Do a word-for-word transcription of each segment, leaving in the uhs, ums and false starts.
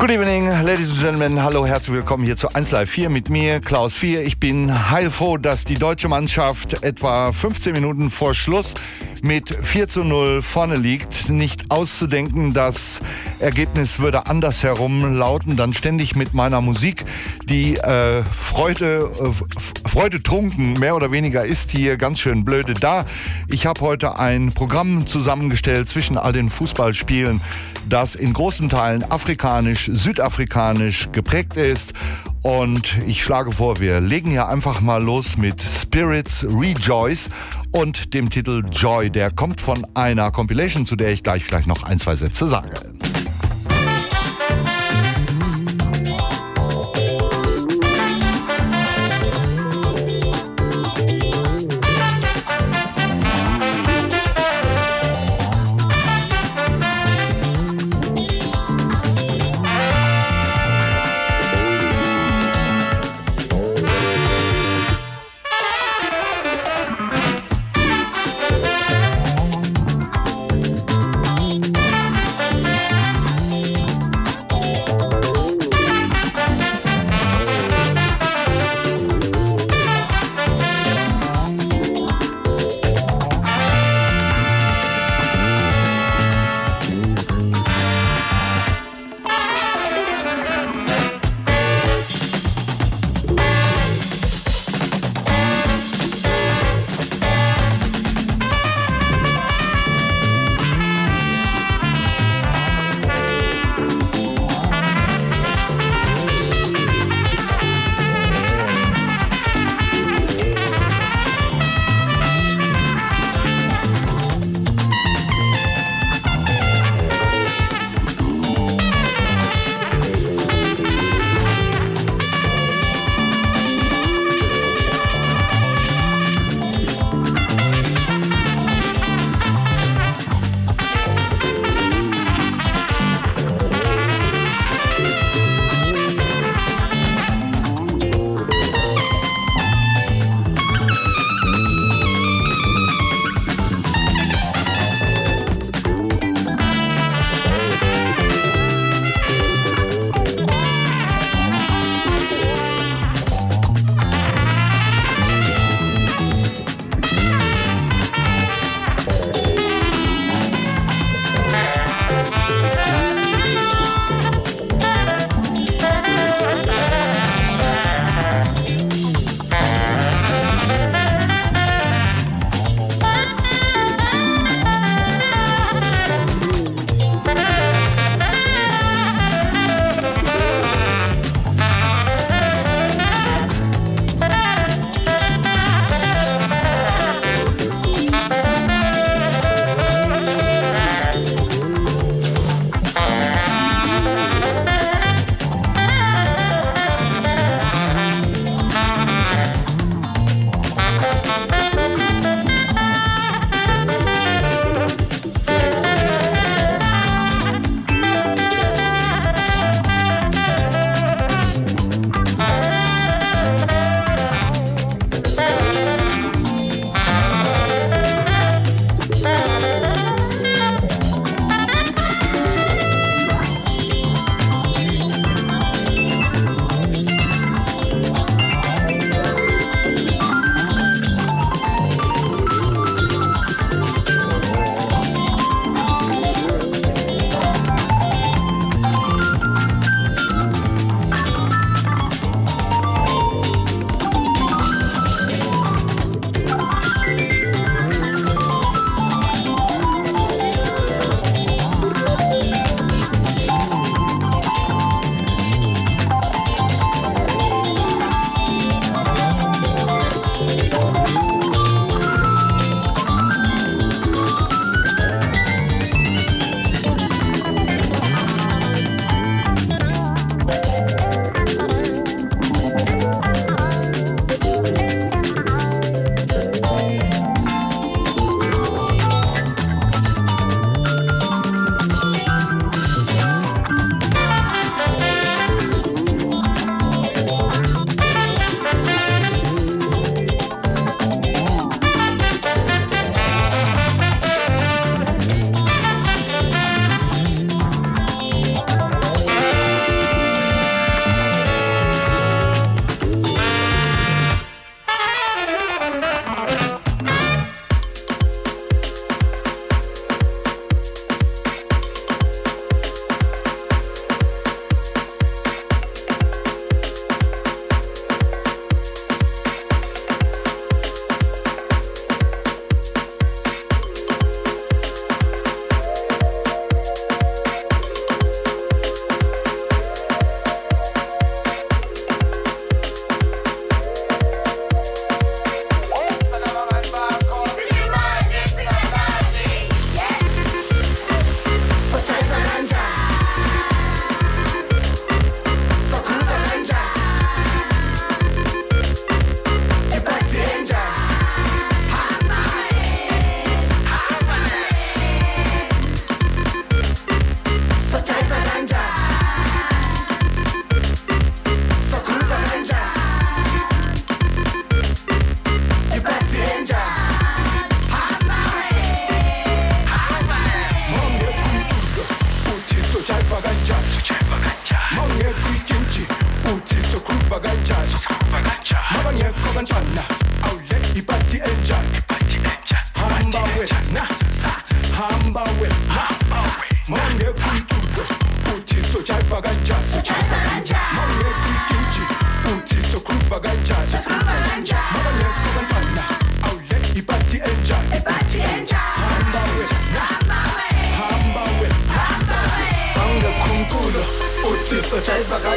Good evening, ladies and gentlemen. Hallo, herzlich willkommen hier zu eins Live vier mit mir, Klaus vier. Ich bin heilfroh, dass die deutsche Mannschaft etwa fünfzehn Minuten vor Schluss mit vier zu null vorne liegt. Nicht auszudenken, das Ergebnis würde andersherum lauten, dann ständig mit meiner Musik, die äh, Freude, äh, Freude trunken, mehr oder weniger ist hier ganz schön blöde da. Ich habe heute ein Programm zusammengestellt zwischen all den Fußballspielen, das in großen Teilen afrikanisch, südafrikanisch geprägt ist. Und ich schlage vor, wir legen ja einfach mal los mit Spirits Rejoice und dem Titel Joy. Der kommt von einer Compilation, zu der ich gleich vielleicht noch ein, zwei Sätze sage.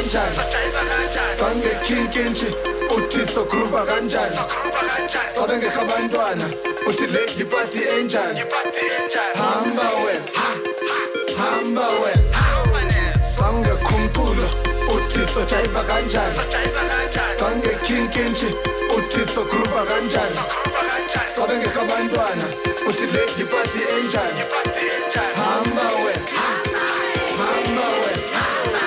kanjani bangekhinki nje uthi sogroova kanjani xa bengekho abantwana uthi le yipati enjani hamba wena hamba wena bangekho umculo uthi sojayiva kanjani bangekhinki nje uthi sogroova kanjani xa bengekho abantwana uthi le yipati enjani hamba wena hamba wena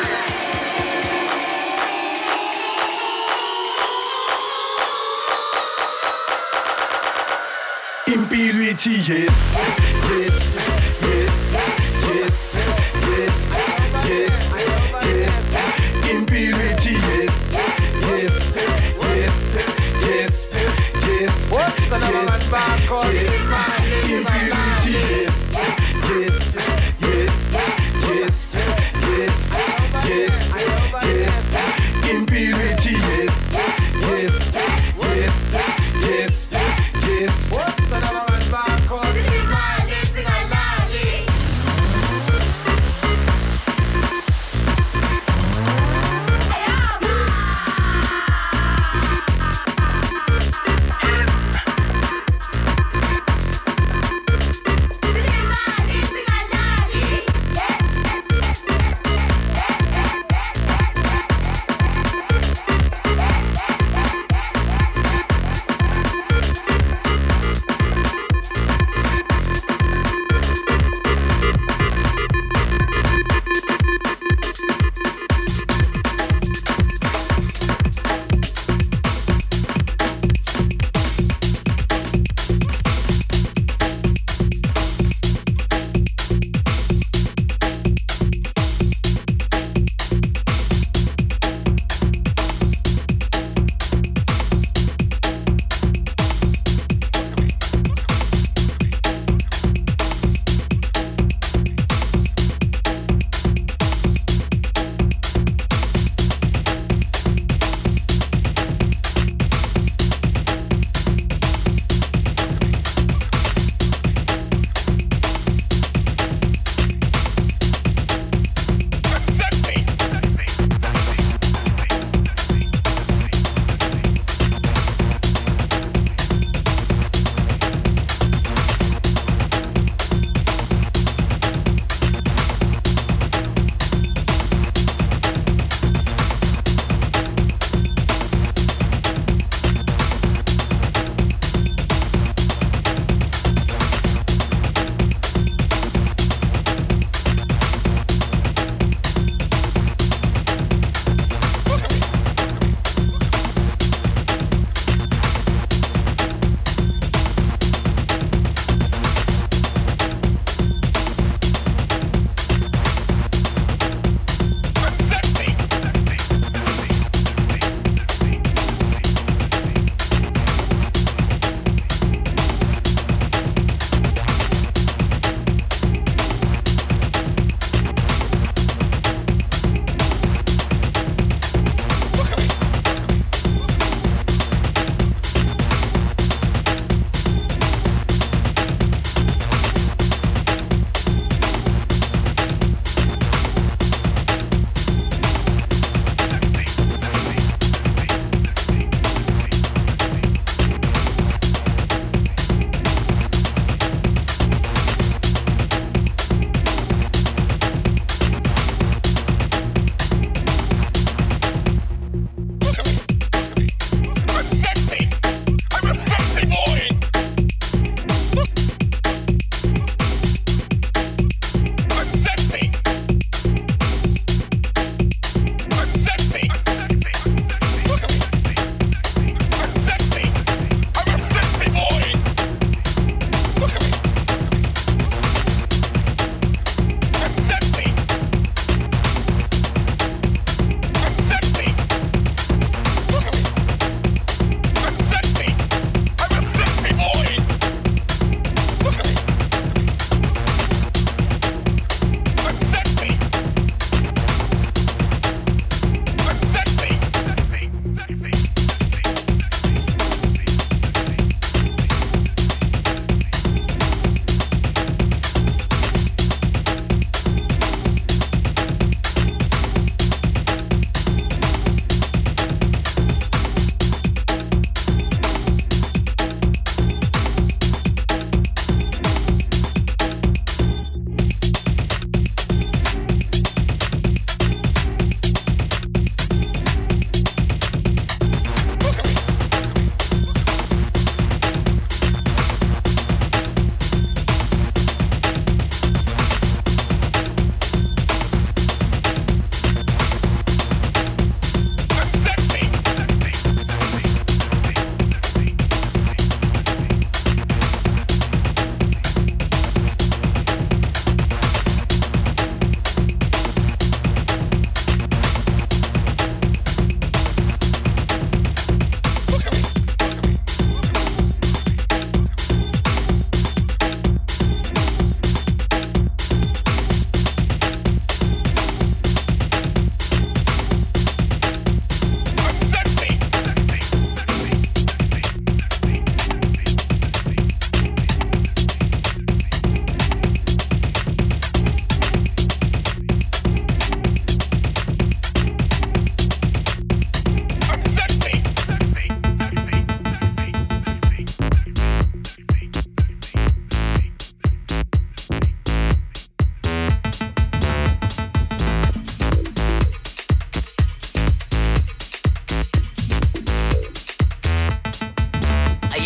impilo ithi yes yes yes yes yes yes yes impilo ithi yes yes yes yes yes what's the number one bar called impilo ithi yes yes yes yes yes yes yes impilo ithi yes yes yes yes yes what's the number one bar called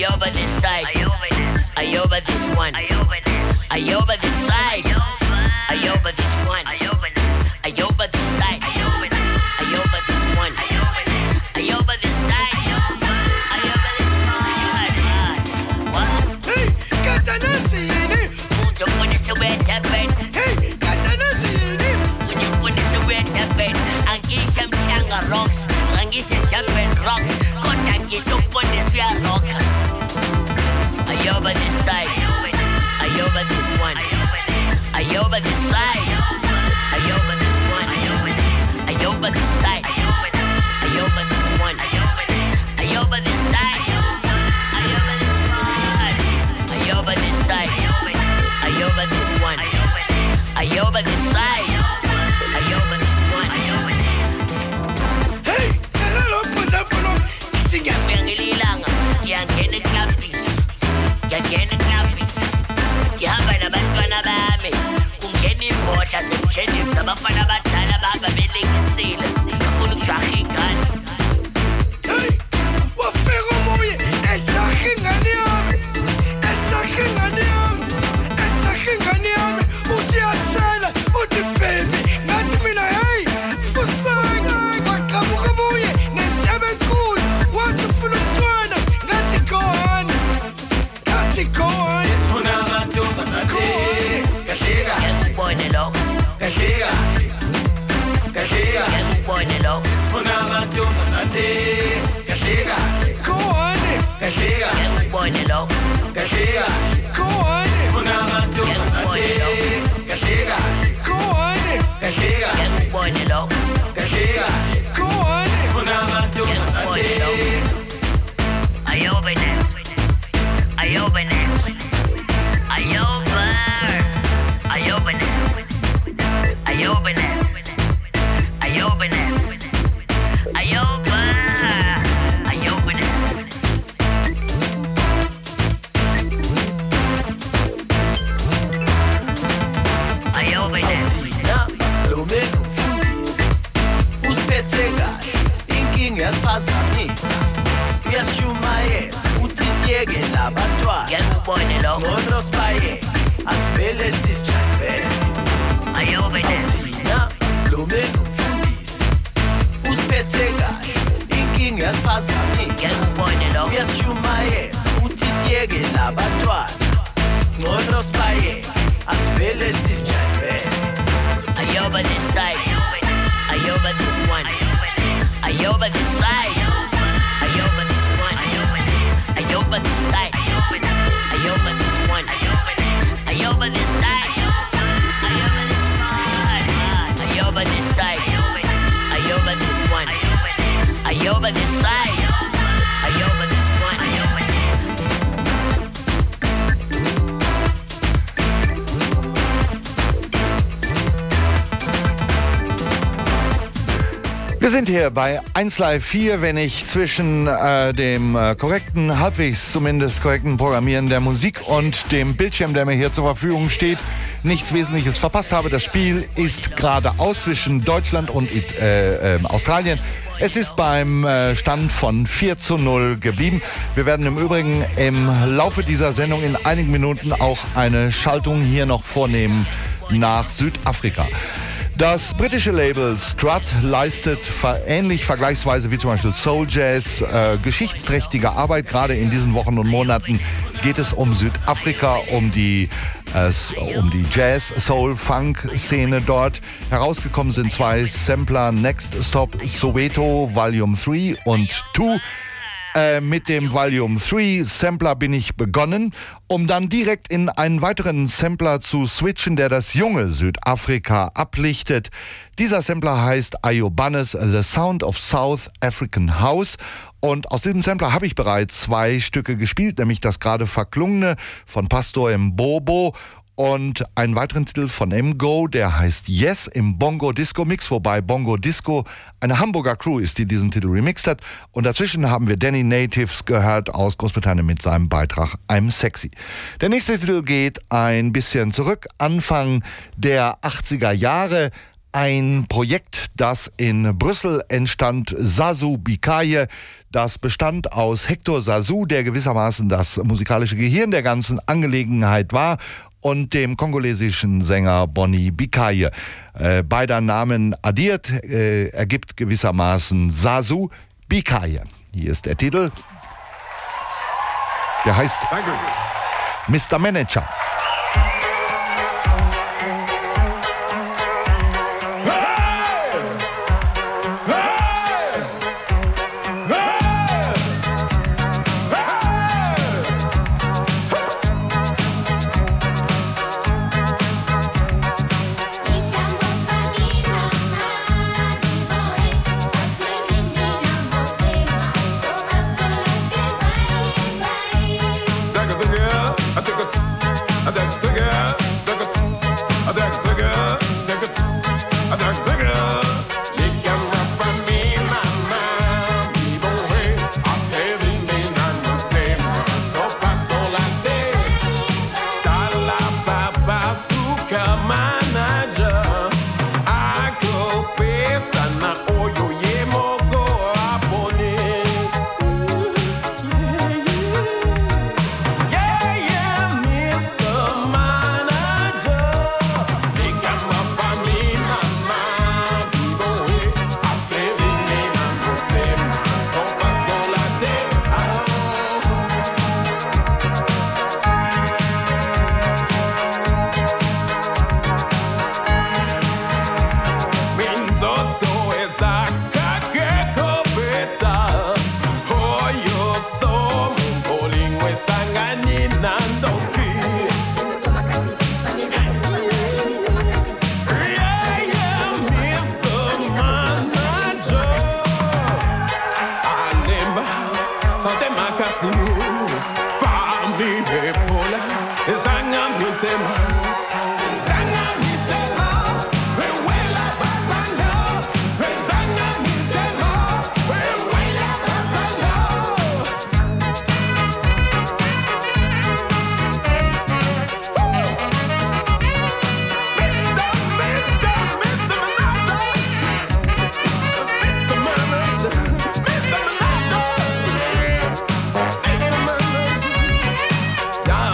Ayoba this side, Ayoba this one, Ayoba this side, Ayoba this one, Ayoba this side, Ayoba this one, Ayoba this side, Ayoba this one. What? Hey, Katanasi yini? Ujo kuni suweta ben. Hey, Katanasi yini? Ujo kuni suweta ben. Angisha mtanga rocks, angisha tapen rocks. Kota angisha kuni suya rock. Ayoba this side, Ayoba this one, Ayoba this side, Ayoba this one, Ayoba this side, Ayoba this one, Ayoba this side, Ayoba this one, Ayoba this side, Ayoba this one, Ayoba this side, Ayoba this one. Hey, nalalo phuza funo. Singa Ngiyangililanga, ngiyangena eklapis, ngiyangena eklapis, ngihamba nabantwana bami, kungena imbodla zemjenims, abafana abadala bahamba belengisile, bafuna ukujaha ingane. Hey, wafika umoya ejaha ingane yami, ejaha ingane yami, ejaha ingane yami. Uthi yashela, uthi baby, ngathi mina hey, fusana. Waqhamuka umoya nentshebe enkulu, wathi ufuna umntwana, ngathi go on, ngathi go on. Sifuna amantombazane kahleka Ngiyakubona lokho, kahleka kahleka ngiyakubona lokho, Sifuna amantombazane kahleka Go on, kahleka ngiyakubona lokho, kahleka go on, Sifuna amantombazane kahleka go on, kahleka ngiyakubona lokho, kahleka go on. Sifuna amantombazane Ayoba next, Ayoba next, Ayoba, Ayoba next, Ayoba next, Ayoba next, Ayoba, Ayoba next. Ayoba next. Thina sikhulume nomfundisi usiphethe kahle inkinga yasiphazamisa uyashumayeza uthi siyeke labantwana Ngiyakubona lokho, ngcono sibayeke asivele sisijayivele Ayoba next. Thina sikhulume nomfundisi usiphethe kahle inkinga yasiphazamisa Ngiyakubona lokho, uyashumayeza uthi siyeke labantwana ngcono sibayeke asivele sisijayivele Ayoba this side, Ayoba this one, Ayoba this side, Ayoba this one, Ayoba this side, Ayoba this one, Ayoba this side, Ayoba this side, Ayoba this one, Ayoba this side, Ayoba this one. Wir sind hier bei eins Live vier, wenn ich zwischen äh, dem äh, korrekten, halbwegs zumindest korrekten Programmieren der Musik und dem Bildschirm, der mir hier zur Verfügung steht, nichts Wesentliches verpasst habe. Das Spiel ist gerade aus zwischen Deutschland und äh, äh, Australien. Es ist beim äh, Stand von vier zu null geblieben. Wir werden im Übrigen im Laufe dieser Sendung in einigen Minuten auch eine Schaltung hier noch vornehmen nach Südafrika. Das britische Label Strut leistet ver- ähnlich vergleichsweise wie zum Beispiel Soul Jazz äh, geschichtsträchtige Arbeit. Gerade in diesen Wochen und Monaten geht es um Südafrika, um die, äh, um die Jazz, Soul, Funk-Szene dort. Herausgekommen sind zwei Sampler, Next Stop Soweto Volume drei und zwei. Äh, mit dem Volume drei Sampler bin ich begonnen, um dann direkt in einen weiteren Sampler zu switchen, der das junge Südafrika ablichtet. Dieser Sampler heißt Ayobanes The Sound of South African House. Und aus diesem Sampler habe ich bereits zwei Stücke gespielt, nämlich das gerade verklungene von Pastor Mbobo und einen weiteren Titel von M-Go, der heißt Yes im Bongo Disco Mix, wobei Bongo Disco eine Hamburger Crew ist, die diesen Titel remixt hat. Und dazwischen haben wir Danny Natives gehört aus Großbritannien mit seinem Beitrag I'm Sexy. Der nächste Titel geht ein bisschen zurück, Anfang der achtziger Jahre. Ein Projekt, das in Brüssel entstand, Sasu Bikaye. Das bestand aus Hector Sasu, der gewissermaßen das musikalische Gehirn der ganzen Angelegenheit war, und dem kongolesischen Sänger Boni Bikaye. Äh, beider Namen addiert äh, ergibt gewissermaßen Sasu Bikaye. Hier ist der Titel. Der heißt Mister Manager. Yeah.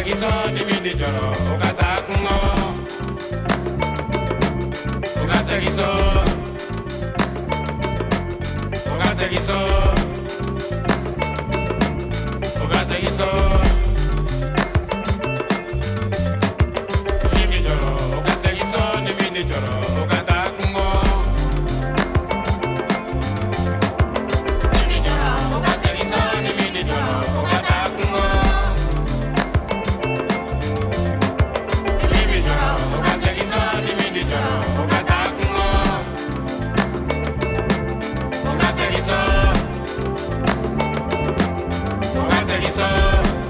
Ugasegiso nimindi joro ukatakungo Ugasegiso Ugasegiso Ugasegiso Nimindi joro Ugasegiso nimindi joro ukatakungo Nimindi joro Ugasegiso nimindi joro ukatakungo So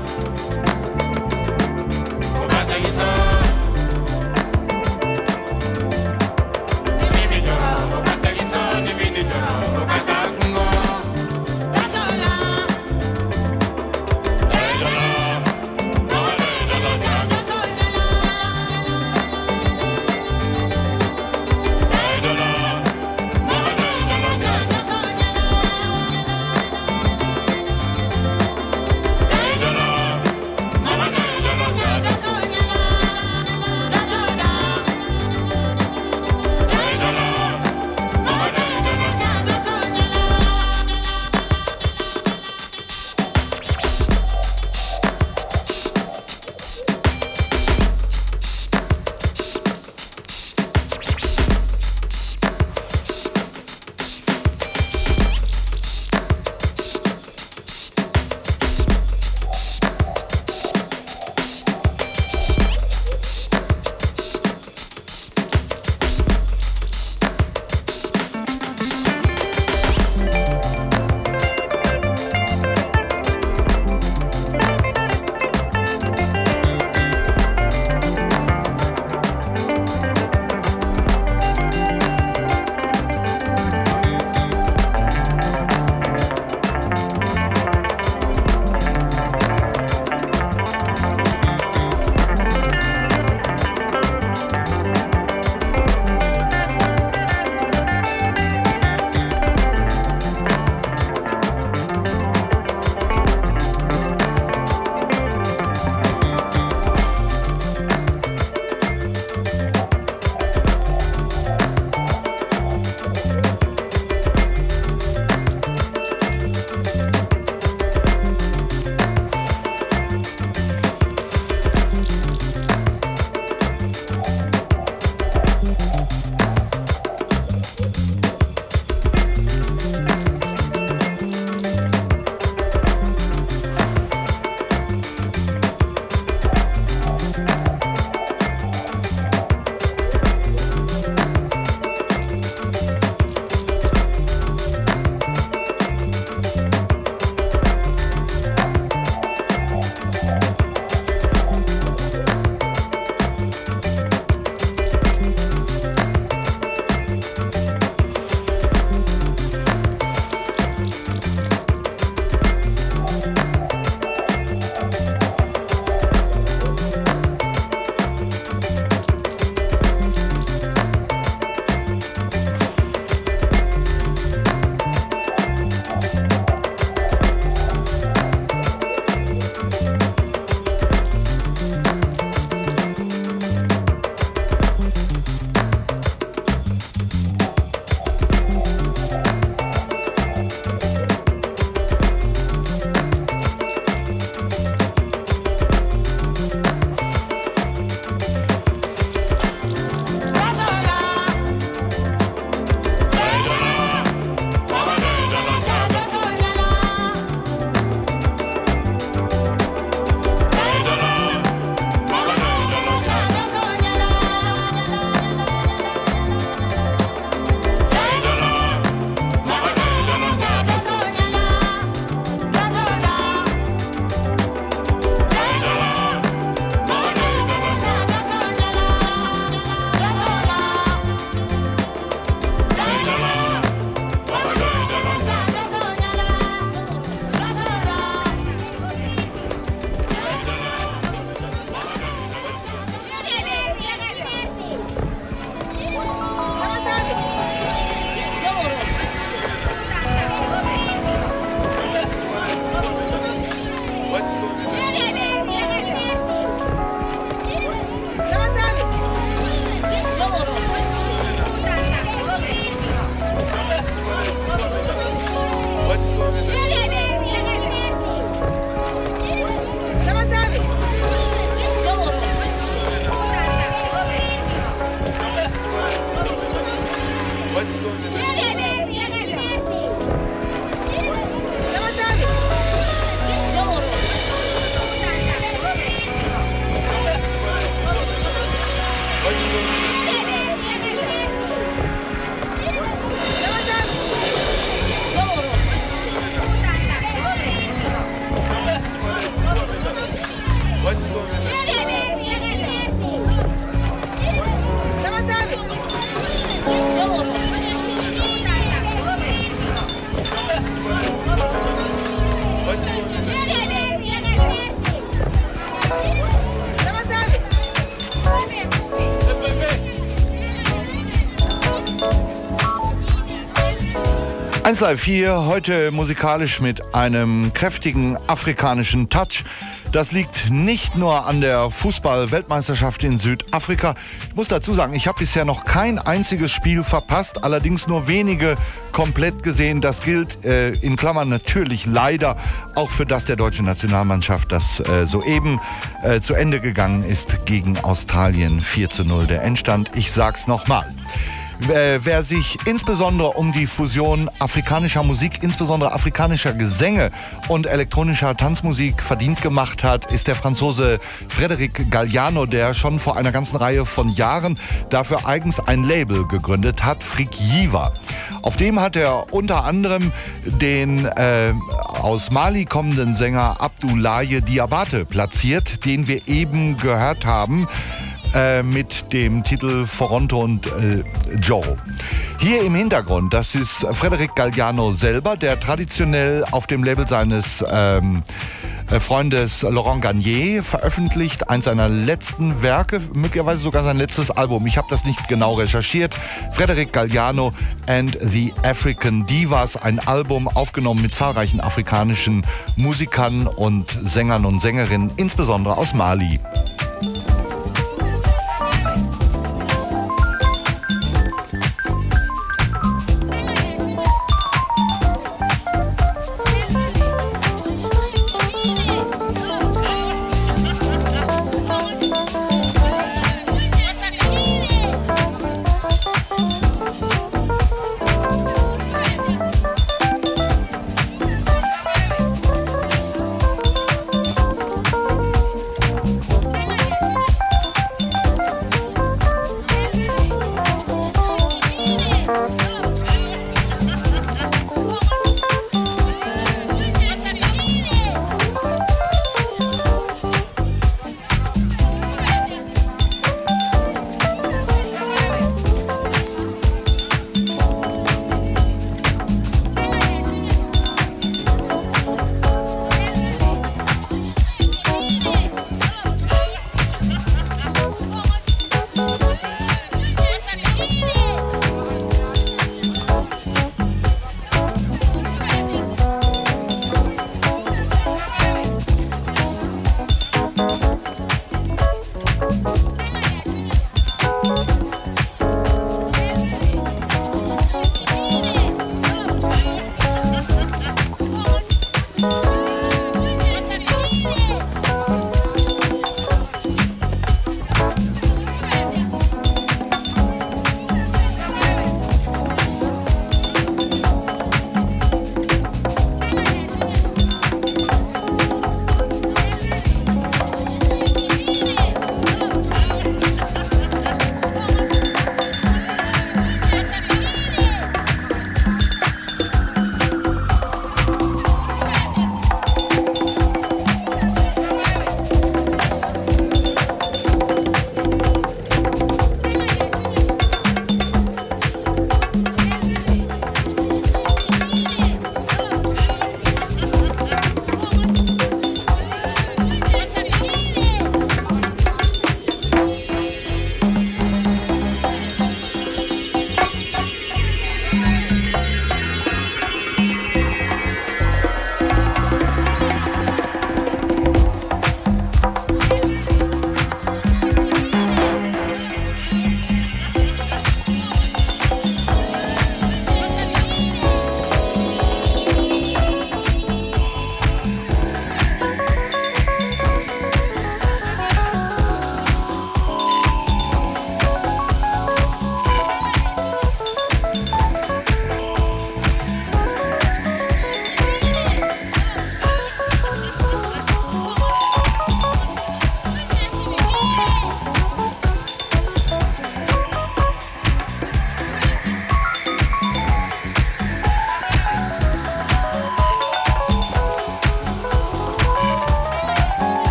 eins Live vier, heute musikalisch mit einem kräftigen afrikanischen Touch. Das liegt nicht nur an der Fußball-Weltmeisterschaft in Südafrika. Ich muss dazu sagen, ich habe bisher noch kein einziges Spiel verpasst, allerdings nur wenige komplett gesehen. Das gilt äh, in Klammern natürlich leider auch für das der deutschen Nationalmannschaft, das äh, soeben äh, zu Ende gegangen ist gegen Australien. vier zu null der Endstand. Ich sag's nochmal. Wer sich insbesondere um die Fusion afrikanischer Musik, insbesondere afrikanischer Gesänge und elektronischer Tanzmusik verdient gemacht hat, ist der Franzose Frédéric Galliano, der schon vor einer ganzen Reihe von Jahren dafür eigens ein Label gegründet hat, Frick Yiva. Auf dem hat er unter anderem den äh, aus Mali kommenden Sänger Abdoulaye Diabate platziert, den wir eben gehört haben, mit dem Titel Foronto und äh, Joe. Hier im Hintergrund, das ist Frédéric Galliano selber, der traditionell auf dem Label seines ähm, Freundes Laurent Garnier veröffentlicht, eins seiner letzten Werke, möglicherweise sogar sein letztes Album. Ich habe das nicht genau recherchiert. Frédéric Galliano and the African Divas, ein Album aufgenommen mit zahlreichen afrikanischen Musikern und Sängern und Sängerinnen, insbesondere aus Mali.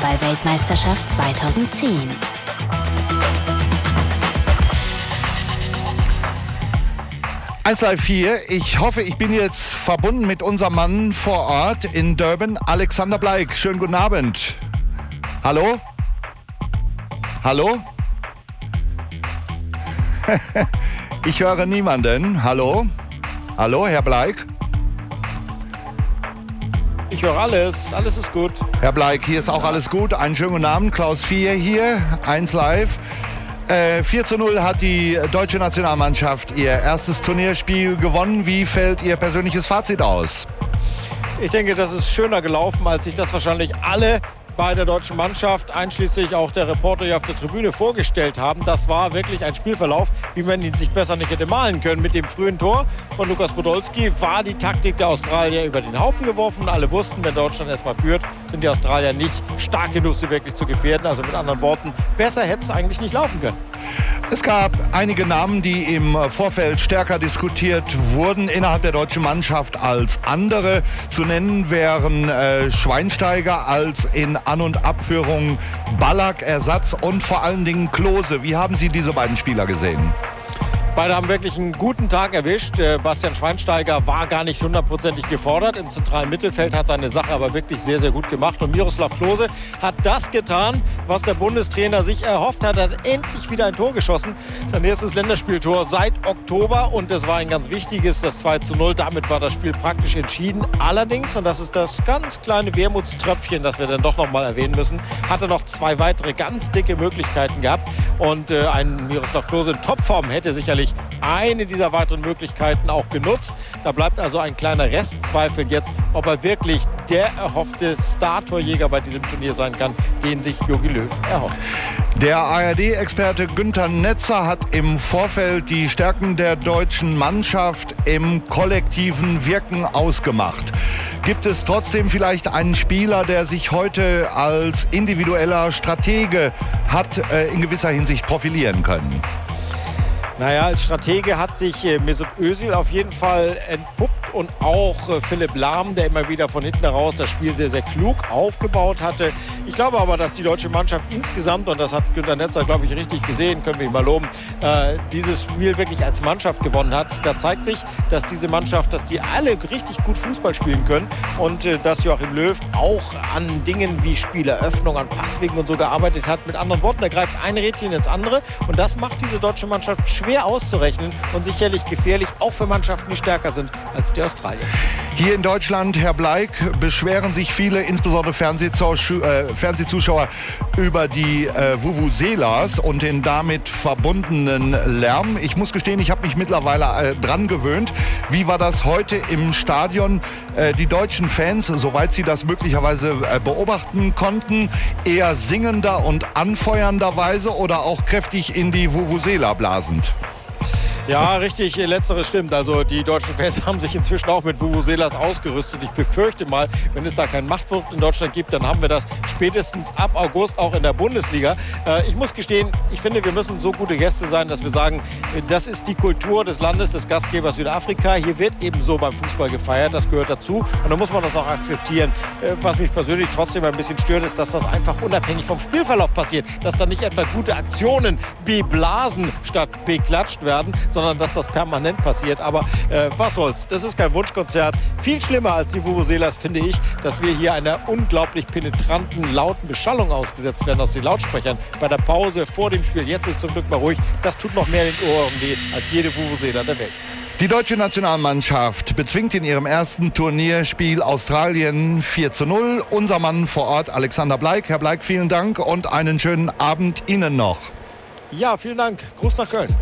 Fußball-Weltmeisterschaft zweitausendzehn. eins Live vier, ich hoffe, ich bin jetzt verbunden mit unserem Mann vor Ort in Durban, Alexander Bleik. Schönen guten Abend. Hallo? Hallo? Ich höre niemanden. Hallo? Hallo, Herr Bleik? Ich höre alles. Alles ist gut. Herr Bleik, hier ist auch alles gut. Einen schönen guten Abend. Klaus vier hier, eins Live. Äh, vier zu null hat die deutsche Nationalmannschaft ihr erstes Turnierspiel gewonnen. Wie fällt Ihr persönliches Fazit aus? Ich denke, das ist schöner gelaufen, als sich das wahrscheinlich alle bei der deutschen Mannschaft, einschließlich auch der Reporter hier auf der Tribüne, vorgestellt haben. Das war wirklich ein Spielverlauf, wie man ihn sich besser nicht hätte malen können. Mit dem frühen Tor von Lukas Podolski war die Taktik der Australier über den Haufen geworfen. Alle wussten, wenn Deutschland erstmal führt, sind die Australier nicht stark genug, sie wirklich zu gefährden. Also mit anderen Worten, besser hätte es eigentlich nicht laufen können. Es gab einige Namen, die im Vorfeld stärker diskutiert wurden innerhalb der deutschen Mannschaft als andere. Zu nennen wären äh, Schweinsteiger als in An- und Abführung, Ballack, Ersatz und vor allen Dingen Klose. Wie haben Sie diese beiden Spieler gesehen? Beide haben wirklich einen guten Tag erwischt. Äh, Bastian Schweinsteiger war gar nicht hundertprozentig gefordert. Im zentralen Mittelfeld hat seine Sache aber wirklich sehr, sehr gut gemacht. Und Miroslav Klose hat das getan, was der Bundestrainer sich erhofft hat. Er hat endlich wieder ein Tor geschossen. Sein erstes Länderspieltor seit Oktober. Und es war ein ganz wichtiges, das zwei zu null. Damit war das Spiel praktisch entschieden. Allerdings, und das ist das ganz kleine Wermutströpfchen, das wir dann doch noch mal erwähnen müssen, hat er noch zwei weitere ganz dicke Möglichkeiten gehabt. Und äh, ein Miroslav Klose in Topform hätte sicherlich eine dieser weiteren Möglichkeiten auch genutzt. Da bleibt also ein kleiner Restzweifel jetzt, ob er wirklich der erhoffte Star-Torjäger bei diesem Turnier sein kann, den sich Jogi Löw erhofft. Der A R D-Experte Günther Netzer hat im Vorfeld die Stärken der deutschen Mannschaft im kollektiven Wirken ausgemacht. Gibt es trotzdem vielleicht einen Spieler, der sich heute als individueller Stratege hat äh, in gewisser Hinsicht profilieren können? Naja, als Stratege hat sich äh, Mesut Özil auf jeden Fall entpuppt und auch äh, Philipp Lahm, der immer wieder von hinten heraus das Spiel sehr, sehr klug aufgebaut hatte. Ich glaube aber, dass die deutsche Mannschaft insgesamt, und das hat Günther Netzer, glaube ich, richtig gesehen, können wir ihn mal loben, äh, dieses Spiel wirklich als Mannschaft gewonnen hat. Da zeigt sich, dass diese Mannschaft, dass die alle richtig gut Fußball spielen können und äh, dass Joachim Löw auch an Dingen wie Spieleröffnung, an Passwegen und so gearbeitet hat. Mit anderen Worten, er greift ein Rädchen ins andere und das macht diese deutsche Mannschaft schwer auszurechnen und sicherlich gefährlich, auch für Mannschaften, die stärker sind als die Australier. Hier in Deutschland, Herr Bleik, beschweren sich viele, insbesondere Fernsehzuschauer, äh, Fernsehzuschauer, über die äh, Vuvuzelas und den damit verbundenen Lärm. Ich muss gestehen, ich habe mich mittlerweile äh, dran gewöhnt. Wie war das heute im Stadion? Äh, die deutschen Fans, soweit sie das möglicherweise äh, beobachten konnten, eher singender und anfeuernderweise oder auch kräftig in die Vuvuzela blasend? Ja, richtig, letzteres stimmt. Also die deutschen Fans haben sich inzwischen auch mit Vuvuzelas ausgerüstet. Ich befürchte mal, wenn es da kein Machtwort in Deutschland gibt, dann haben wir das spätestens ab August auch in der Bundesliga. Äh, ich muss gestehen, ich finde, wir müssen so gute Gäste sein, dass wir sagen, das ist die Kultur des Landes, des Gastgebers Südafrika. Hier wird eben so beim Fußball gefeiert, das gehört dazu. Und dann muss man das auch akzeptieren. Äh, was mich persönlich trotzdem ein bisschen stört, ist, dass das einfach unabhängig vom Spielverlauf passiert. Dass da nicht etwa gute Aktionen beblasen statt beklatscht werden, sondern dass das permanent passiert. Aber äh, was soll's, das ist kein Wunschkonzert. Viel schlimmer als die Vuvuzelas finde ich, dass wir hier einer unglaublich penetranten, lauten Beschallung ausgesetzt werden aus den Lautsprechern. Bei der Pause, vor dem Spiel, jetzt ist zum Glück mal ruhig. Das tut noch mehr in den Ohren weh als jede Vuvuzela der Welt. Die deutsche Nationalmannschaft bezwingt in ihrem ersten Turnierspiel Australien vier zu null. Unser Mann vor Ort, Alexander Bleik. Herr Bleik, vielen Dank und einen schönen Abend Ihnen noch. Ja, vielen Dank. Gruß nach Köln.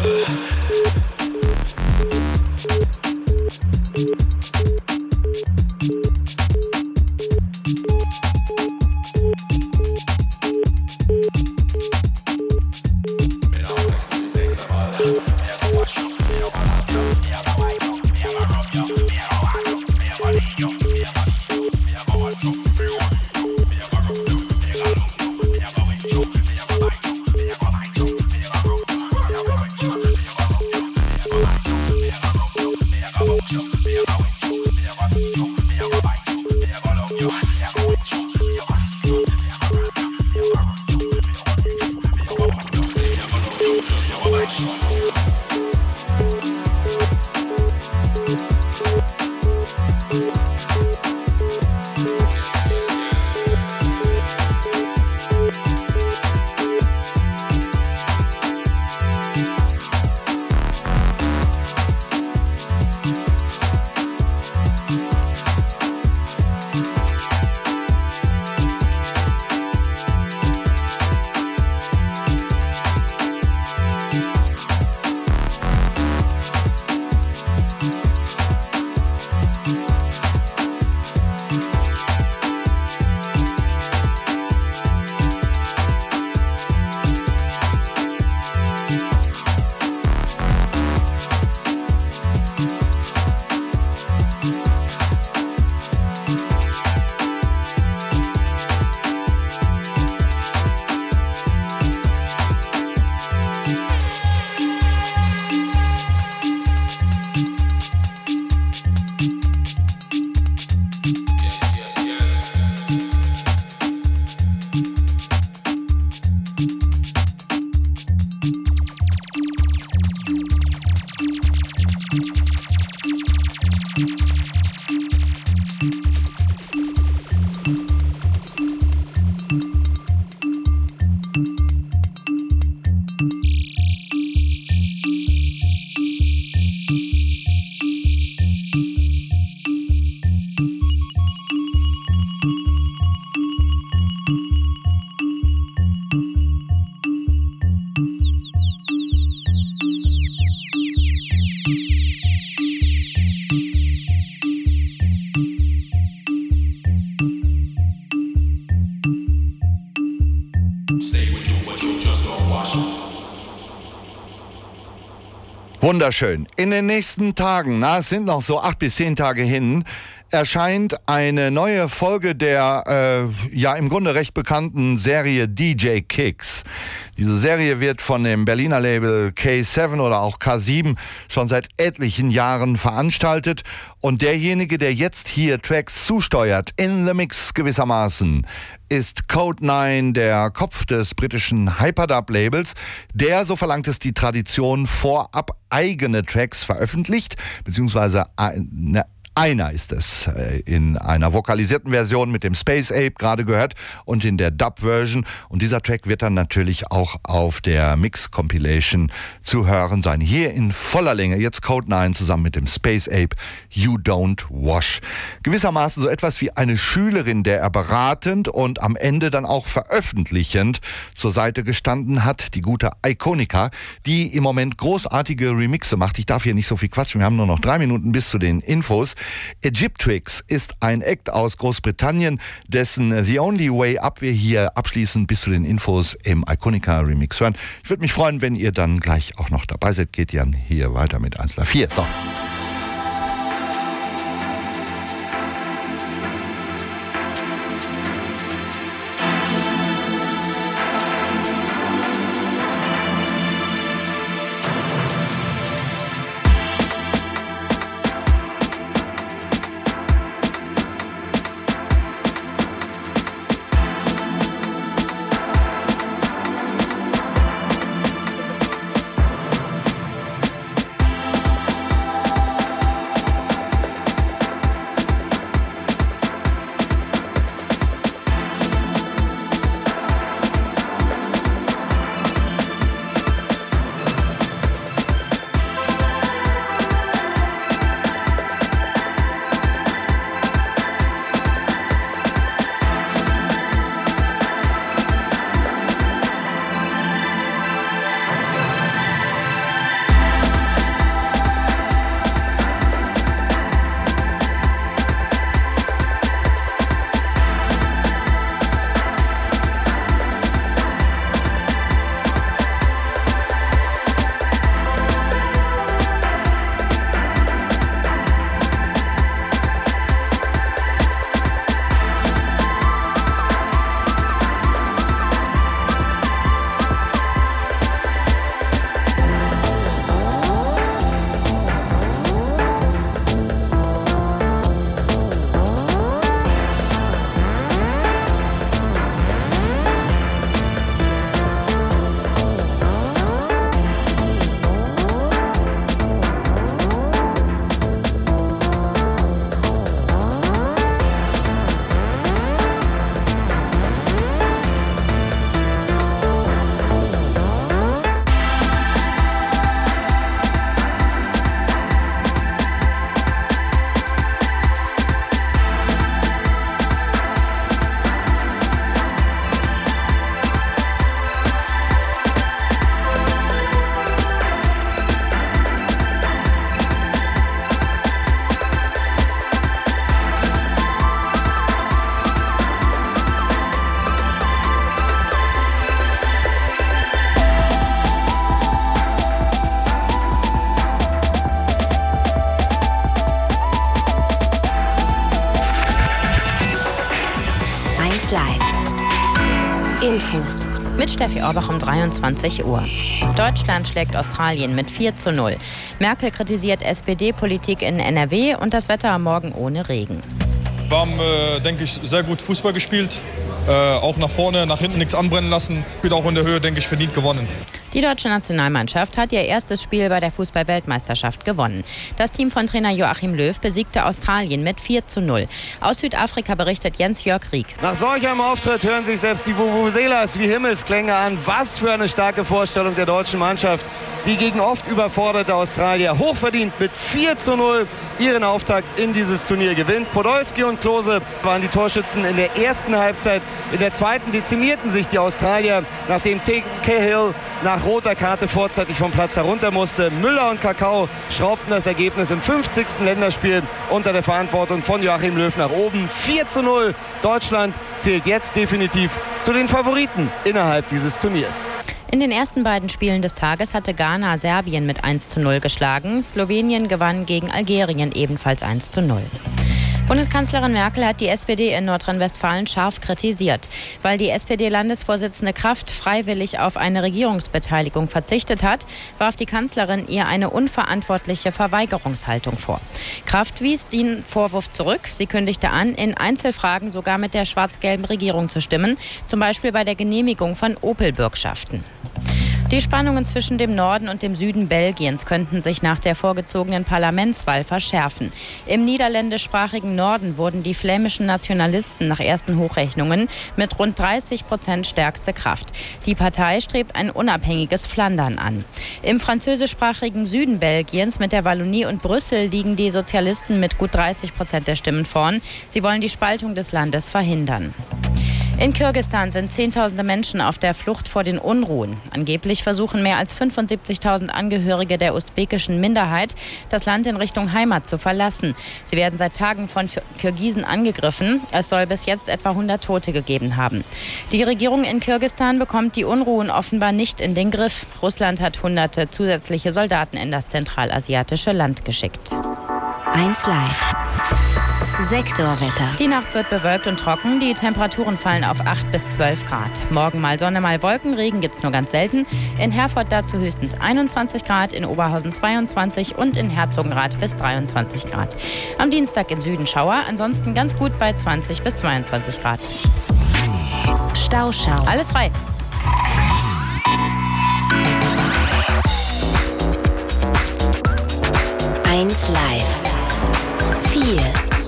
Wunderschön. In den nächsten Tagen, na, es sind noch so acht bis zehn Tage hin, erscheint eine neue Folge der äh, ja im Grunde recht bekannten Serie D J Kicks. Diese Serie wird von dem Berliner Label K sieben oder auch K sieben schon seit etlichen Jahren veranstaltet. Und derjenige, der jetzt hier Tracks zusteuert, in the Mix gewissermaßen, ist Code neun, der Kopf des britischen Hyperdub-Labels, der, so verlangt es die Tradition, vorab eigene Tracks veröffentlicht, beziehungsweise eine Einer ist es in einer vokalisierten Version mit dem Space Ape gerade gehört und in der Dub-Version. Und dieser Track wird dann natürlich auch auf der Mix-Compilation zu hören sein. Hier in voller Länge, jetzt Code neun zusammen mit dem Space Ape, You Don't Wash. Gewissermaßen so etwas wie eine Schülerin, der er beratend und am Ende dann auch veröffentlichend zur Seite gestanden hat, die gute Iconica, die im Moment großartige Remixe macht. Ich darf hier nicht so viel quatschen, wir haben nur noch drei Minuten bis zu den Infos. Egyptrix ist ein Act aus Großbritannien, dessen The Only Way Up wir hier abschließend bis zu den Infos im Iconica Remix hören. Ich würde mich freuen, wenn ihr dann gleich auch noch dabei seid. Geht Jan hier weiter mit eins vier. So. Infos mit Steffi Orbach um dreiundzwanzig Uhr. Deutschland schlägt Australien mit vier zu null. Merkel kritisiert S P D-Politik in N R W und das Wetter am Morgen ohne Regen. Wir haben, äh, denke ich, sehr gut Fußball gespielt. Äh, auch nach vorne, nach hinten nichts anbrennen lassen. Spielt auch in der Höhe, denke ich, verdient gewonnen. Die deutsche Nationalmannschaft hat ihr erstes Spiel bei der Fußball-Weltmeisterschaft gewonnen. Das Team von Trainer Joachim Löw besiegte Australien mit vier zu null. Aus Südafrika berichtet Jens-Jörg Rieck. Nach solch einem Auftritt hören sich selbst die Vuvuzelas wie Himmelsklänge an. Was für eine starke Vorstellung der deutschen Mannschaft, die gegen oft überforderte Australier hochverdient mit vier zu null ihren Auftakt in dieses Turnier gewinnt. Podolski und Klose waren die Torschützen in der ersten Halbzeit. In der zweiten dezimierten sich die Australier, nachdem T. Cahill nach roter Karte vorzeitig vom Platz herunter musste. Müller und Kakao schraubten das Ergebnis im fünfzigsten Länderspiel unter der Verantwortung von Joachim Löw nach oben. vier zu null. Deutschland zählt jetzt definitiv zu den Favoriten innerhalb dieses Turniers. In den ersten beiden Spielen des Tages hatte Ghana Serbien mit eins zu null geschlagen. Slowenien gewann gegen Algerien ebenfalls eins zu null. Bundeskanzlerin Merkel hat die S P D in Nordrhein-Westfalen scharf kritisiert. Weil die S P D-Landesvorsitzende Kraft freiwillig auf eine Regierungsbeteiligung verzichtet hat, warf die Kanzlerin ihr eine unverantwortliche Verweigerungshaltung vor. Kraft wies den Vorwurf zurück. Sie kündigte an, in Einzelfragen sogar mit der schwarz-gelben Regierung zu stimmen, zum Beispiel bei der Genehmigung von Opel-Bürgschaften. Die Spannungen zwischen dem Norden und dem Süden Belgiens könnten sich nach der vorgezogenen Parlamentswahl verschärfen. Im niederländischsprachigen Norden wurden die flämischen Nationalisten nach ersten Hochrechnungen mit rund dreißig Prozent stärkste Kraft. Die Partei strebt ein unabhängiges Flandern an. Im französischsprachigen Süden Belgiens mit der Wallonie und Brüssel liegen die Sozialisten mit gut dreißig Prozent der Stimmen vorn. Sie wollen die Spaltung des Landes verhindern. In Kirgisistan sind Zehntausende Menschen auf der Flucht vor den Unruhen. Angeblich versuchen mehr als fünfundsiebzigtausend Angehörige der usbekischen Minderheit, das Land in Richtung Heimat zu verlassen. Sie werden seit Tagen von Kirgisen angegriffen. Es soll bis jetzt etwa hundert Tote gegeben haben. Die Regierung in Kirgisistan bekommt die Unruhen offenbar nicht in den Griff. Russland hat hunderte zusätzliche Soldaten in das zentralasiatische Land geschickt. eins Live. Sektorwetter. Die Nacht wird bewölkt und trocken. Die Temperaturen fallen auf acht bis zwölf Grad. Morgen mal Sonne, mal Wolken. Regen gibt es nur ganz selten. In Herford dazu höchstens einundzwanzig Grad, in Oberhausen zweiundzwanzig und in Herzogenrath bis dreiundzwanzig Grad. Am Dienstag im Süden Schauer, ansonsten ganz gut bei zwanzig bis zweiundzwanzig Grad. Stauschau. Alles frei. eins Live. vier.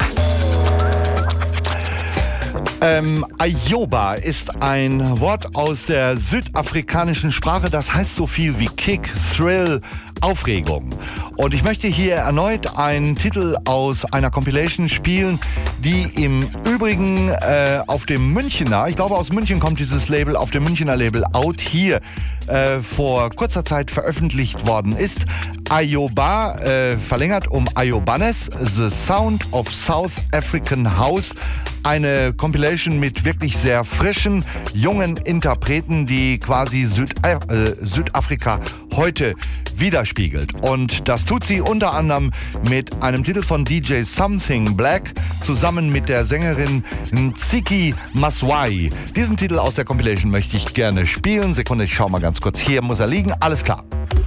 Ähm, Ayoba ist ein Wort aus der südafrikanischen Sprache, das heißt so viel wie Kick, Thrill, Aufregung. Und ich möchte hier erneut einen Titel aus einer Compilation spielen, die im Übrigen äh, auf dem Münchener, ich glaube aus München kommt dieses Label, auf dem Münchener Label Out Here äh, vor kurzer Zeit veröffentlicht worden ist. Ayoba, äh, verlängert um Ayobanes, The Sound of South African House. Eine Compilation mit wirklich sehr frischen, jungen Interpreten, die quasi Süd, äh, Südafrika heute widerspiegelt. Und das tut sie unter anderem mit einem Titel von D J Something Black zusammen mit der Sängerin Ntsiki Maswai. Diesen Titel aus der Compilation möchte ich gerne spielen. Sekunde, ich schau mal ganz kurz. Hier muss er liegen. Alles klar.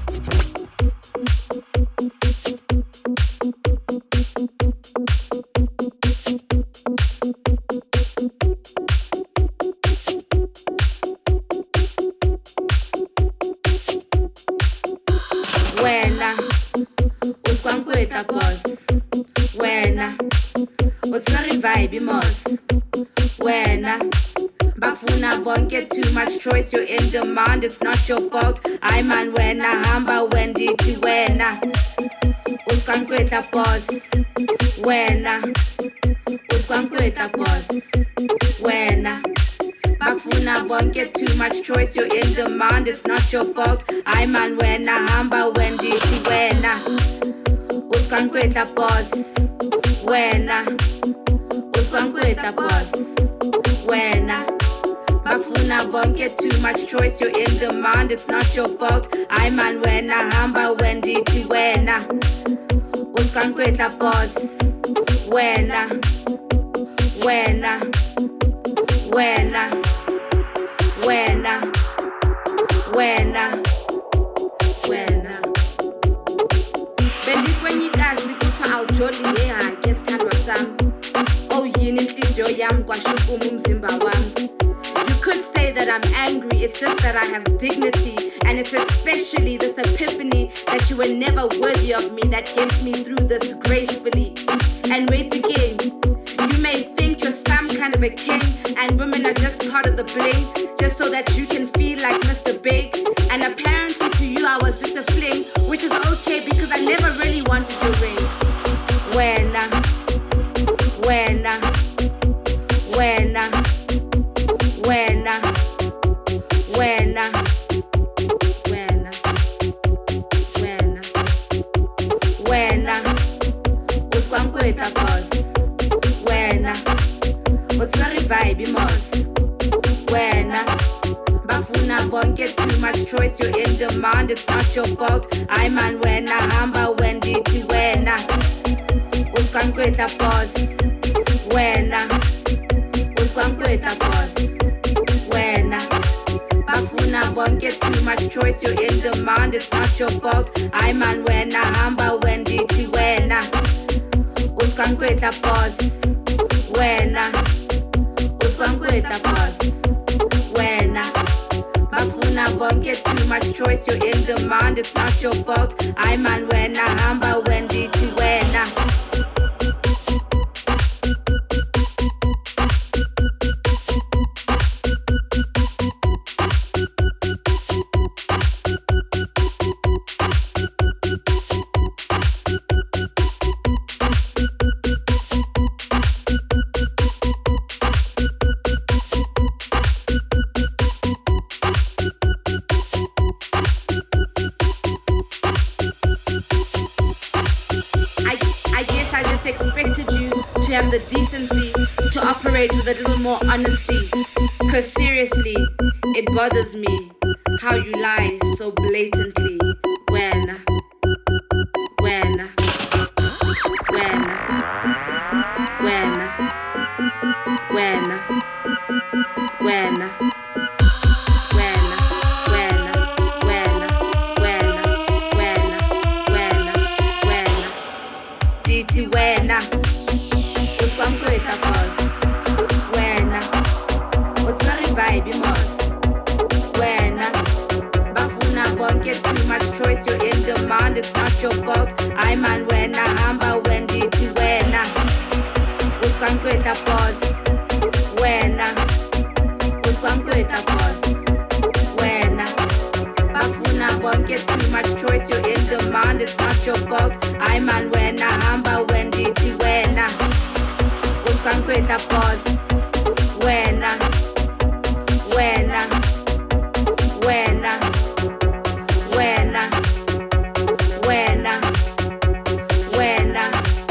Choice, you're in demand, it's not your fault. I'm man when I hamba when did you when I uskankweta boss when I uskankweta boss when I bakfuna bonke too much choice, you're in demand, it's not your fault. I'm man when I hamba when did you when I uskankweta boss when I uskankweta boss when I Bakfuna bonke too much choice, you're in demand, it's not your fault. I'm man when I hamba when did you when I uskankweta boss when I when I when I wena, wena, wena. Bendikwenyikazi kuthiwa awujoli ngehaki esithandwa sami. Oh yini inhliziyo yami kwashukuma umzimba wami. You could say that I'm angry, it's just that I have dignity. And it's especially this epiphany that you were never worthy of me that gets me through this gracefully. And wait again, you may think you're some kind of a king, and women are just part of the bling, just so that you can feel like Mister Big. And apparently to you I was just a fling, which is okay because I never really wanted your ring. When, when, when, when, when, when, when, when, usikwamkwetha boss. When, usikwarivibe mos. When, bafuna bonke too much choice, you're in demand, it's not your fault. I man when I hamba when did you when usikwamkwetha boss. When, usikwamkwetha boss. When, bafuna bonke too much choice, you're in demand, it's not your fault. I man when I hamba when did you when usikwamkwetha boss. When, usikwamkwetha boss. When, bafuna bonke too much choice, you're in demand, it's not your fault. I man when I hamba when did you when have the decency to operate with a little more honesty. Cause seriously, it bothers me how you lie so blatantly. When, when, when, when, when, when, when, when, when, when, when, when, when, Diti when. Usikwamkwetha boss. Wena usikwarivibe mos. Wena bafuna bonke too much choice, you're in demand, it's not your fault. I man when I hamba when did you when usikwamkwetha boss. Wena usikwamkwetha boss. Wena bafuna bonke too much choice, you're in demand, it's not your fault. I man when I hamba when did you when usikwamkwetha boss. Wena, wena, wena, wena, wena, wena,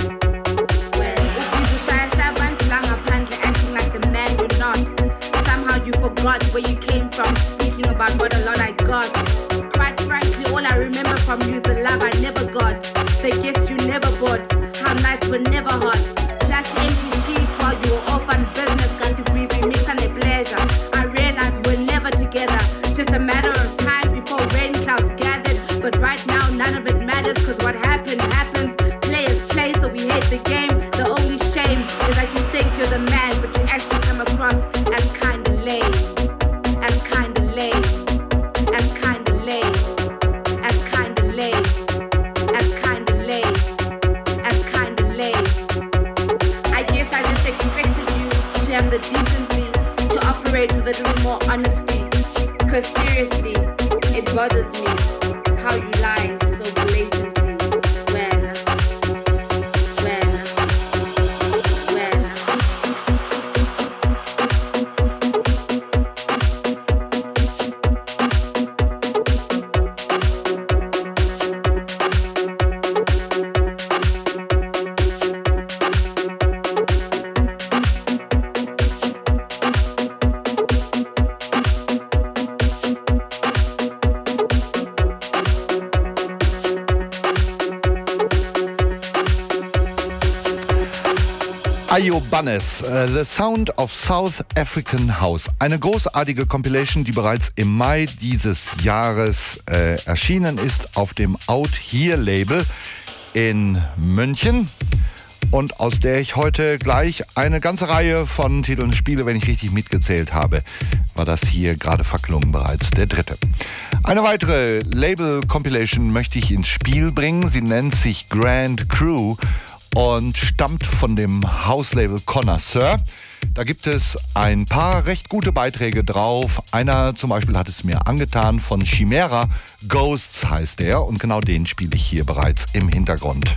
wena. Ushayashaya abantu la ngaphandle acting like the man you're not. Somehow you forgot where you came from, thinking about what a lot I got. Quite frankly, all I remember from you is the love I never got, the gifts you never bought, how nights were never hot. Plus empty sheets while you were off on business, got to breathe in mix and a pleasure. I realized we're never together, just a matter of time before rain clouds gathered. But right now none of it matters, cause what happened happens. Players play so we hate the game. The only shame is that you think you're the man, but you actually come across as kinda lame. As kinda lame. As kinda lame. As kinda lame. As kinda lame. As kinda lame. I guess I just expected you to have the decency to operate with a little more honesty. Cause seriously, it bothers me how you lie so blatantly. When, when, when. Ayo Bannes, uh, The Sound of South African House. Eine großartige Compilation, die bereits im Mai dieses Jahres äh, erschienen ist auf dem Out Here Label in München. Und aus der ich heute gleich eine ganze Reihe von Titeln spiele, wenn ich richtig mitgezählt habe, war das hier gerade verklungen bereits der dritte. Eine weitere Label-Compilation möchte ich ins Spiel bringen. Sie nennt sich Grand Crew und stammt von dem House-Label Connoisseur. Da gibt es ein paar recht gute Beiträge drauf. Einer zum Beispiel hat es mir angetan von Chimera. Ghosts heißt der und genau den spiele ich hier bereits im Hintergrund.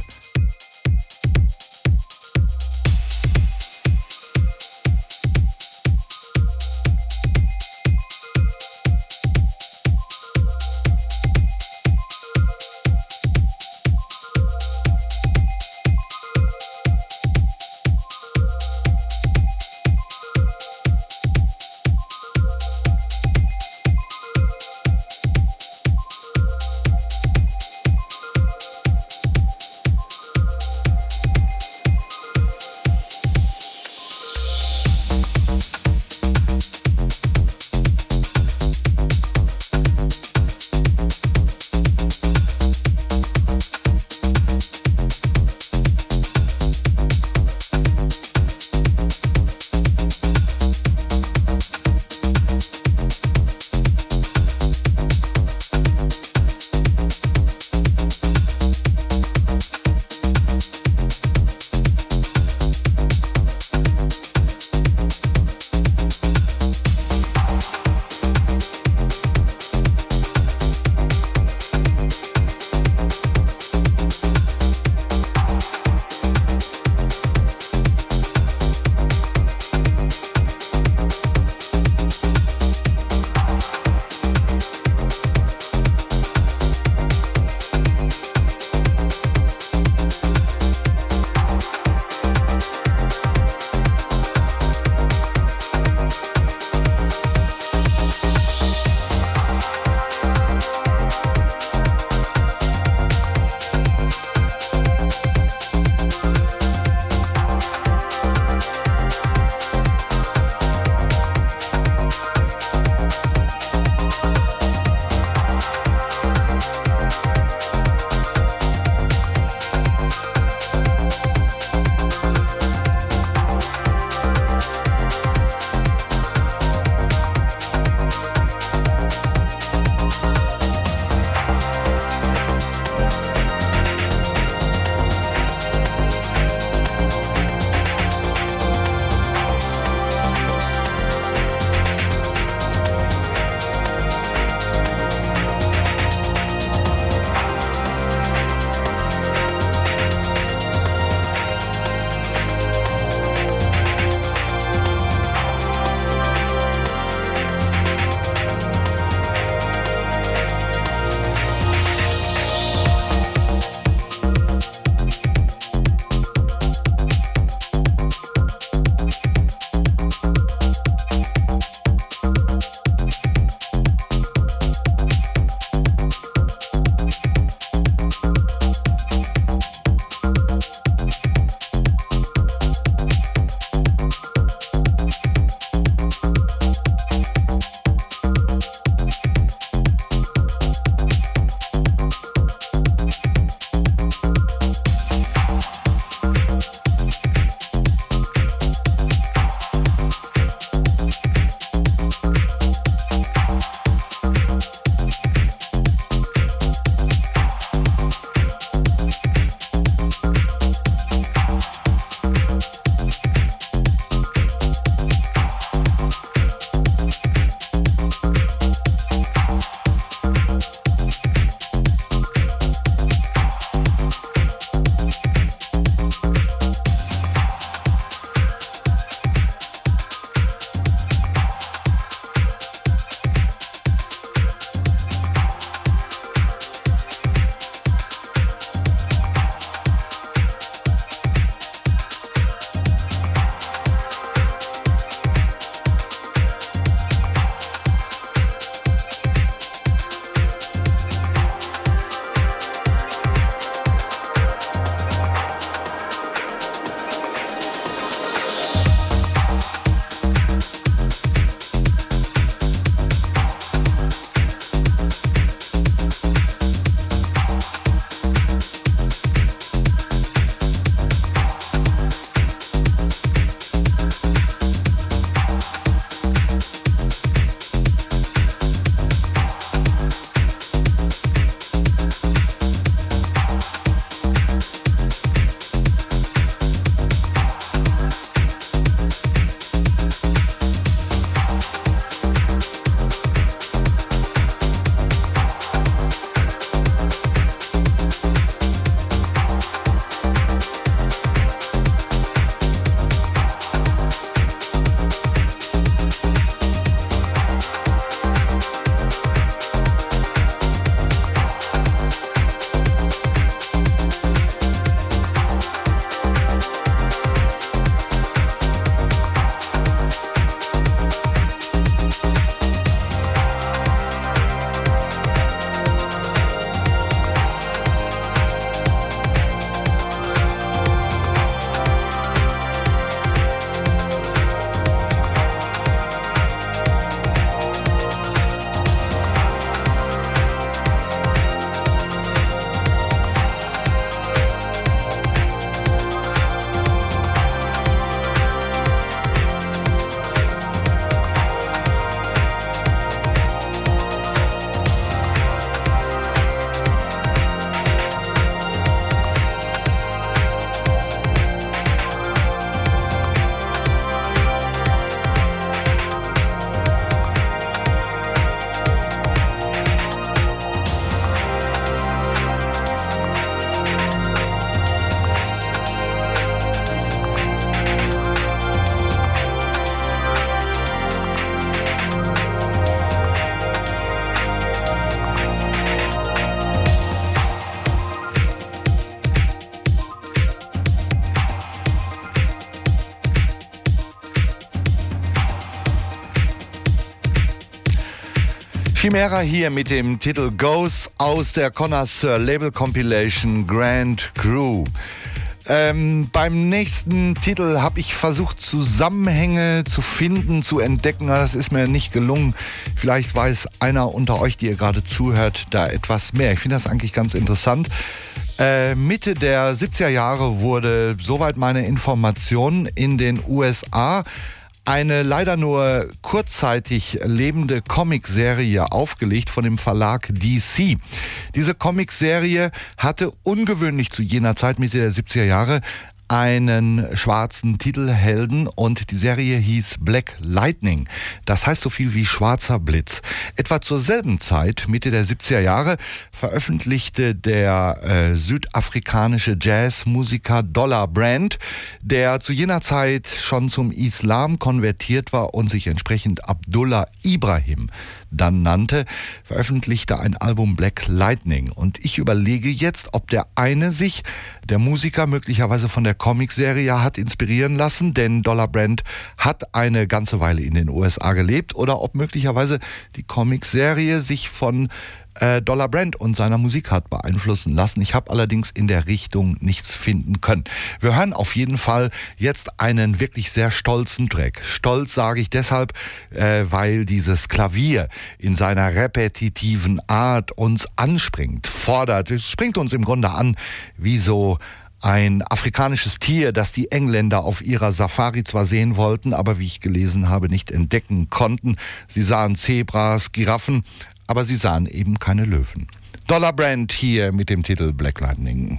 Chimera hier mit dem Titel Goes aus der Connoisseur Label Compilation Grand Crew. Ähm, beim nächsten Titel habe ich versucht, Zusammenhänge zu finden, zu entdecken. Das ist mir nicht gelungen. Vielleicht weiß einer unter euch, die ihr gerade zuhört, da etwas mehr. Ich finde das eigentlich ganz interessant. Äh, Mitte der siebziger Jahre wurde, soweit meine Information, in den U S A eine leider nur kurzzeitig lebende Comicserie aufgelegt von dem Verlag D C. Diese Comicserie hatte ungewöhnlich zu jener Zeit, Mitte der siebziger Jahre, einen schwarzen Titelhelden und die Serie hieß Black Lightning. Das heißt so viel wie schwarzer Blitz. Etwa zur selben Zeit, Mitte der siebziger Jahre, veröffentlichte der äh, südafrikanische Jazzmusiker Dollar Brand, der zu jener Zeit schon zum Islam konvertiert war und sich entsprechend Abdullah Ibrahim dann nannte, veröffentlichte ein Album Black Lightning. Und ich überlege jetzt, ob der eine sich, der Musiker, möglicherweise von der Comicserie hat inspirieren lassen, denn Dollar Brand hat eine ganze Weile in den U S A gelebt, oder ob möglicherweise die Comicserie sich von äh, Dollar Brand und seiner Musik hat beeinflussen lassen. Ich habe allerdings in der Richtung nichts finden können. Wir hören auf jeden Fall jetzt einen wirklich sehr stolzen Track. Stolz sage ich deshalb, äh, weil dieses Klavier in seiner repetitiven Art uns anspringt, fordert. Es springt uns im Grunde an wie so ein afrikanisches Tier, das die Engländer auf ihrer Safari zwar sehen wollten, aber wie ich gelesen habe, nicht entdecken konnten. Sie sahen Zebras, Giraffen, aber sie sahen eben keine Löwen. Dollar Brand hier mit dem Titel Black Lightning.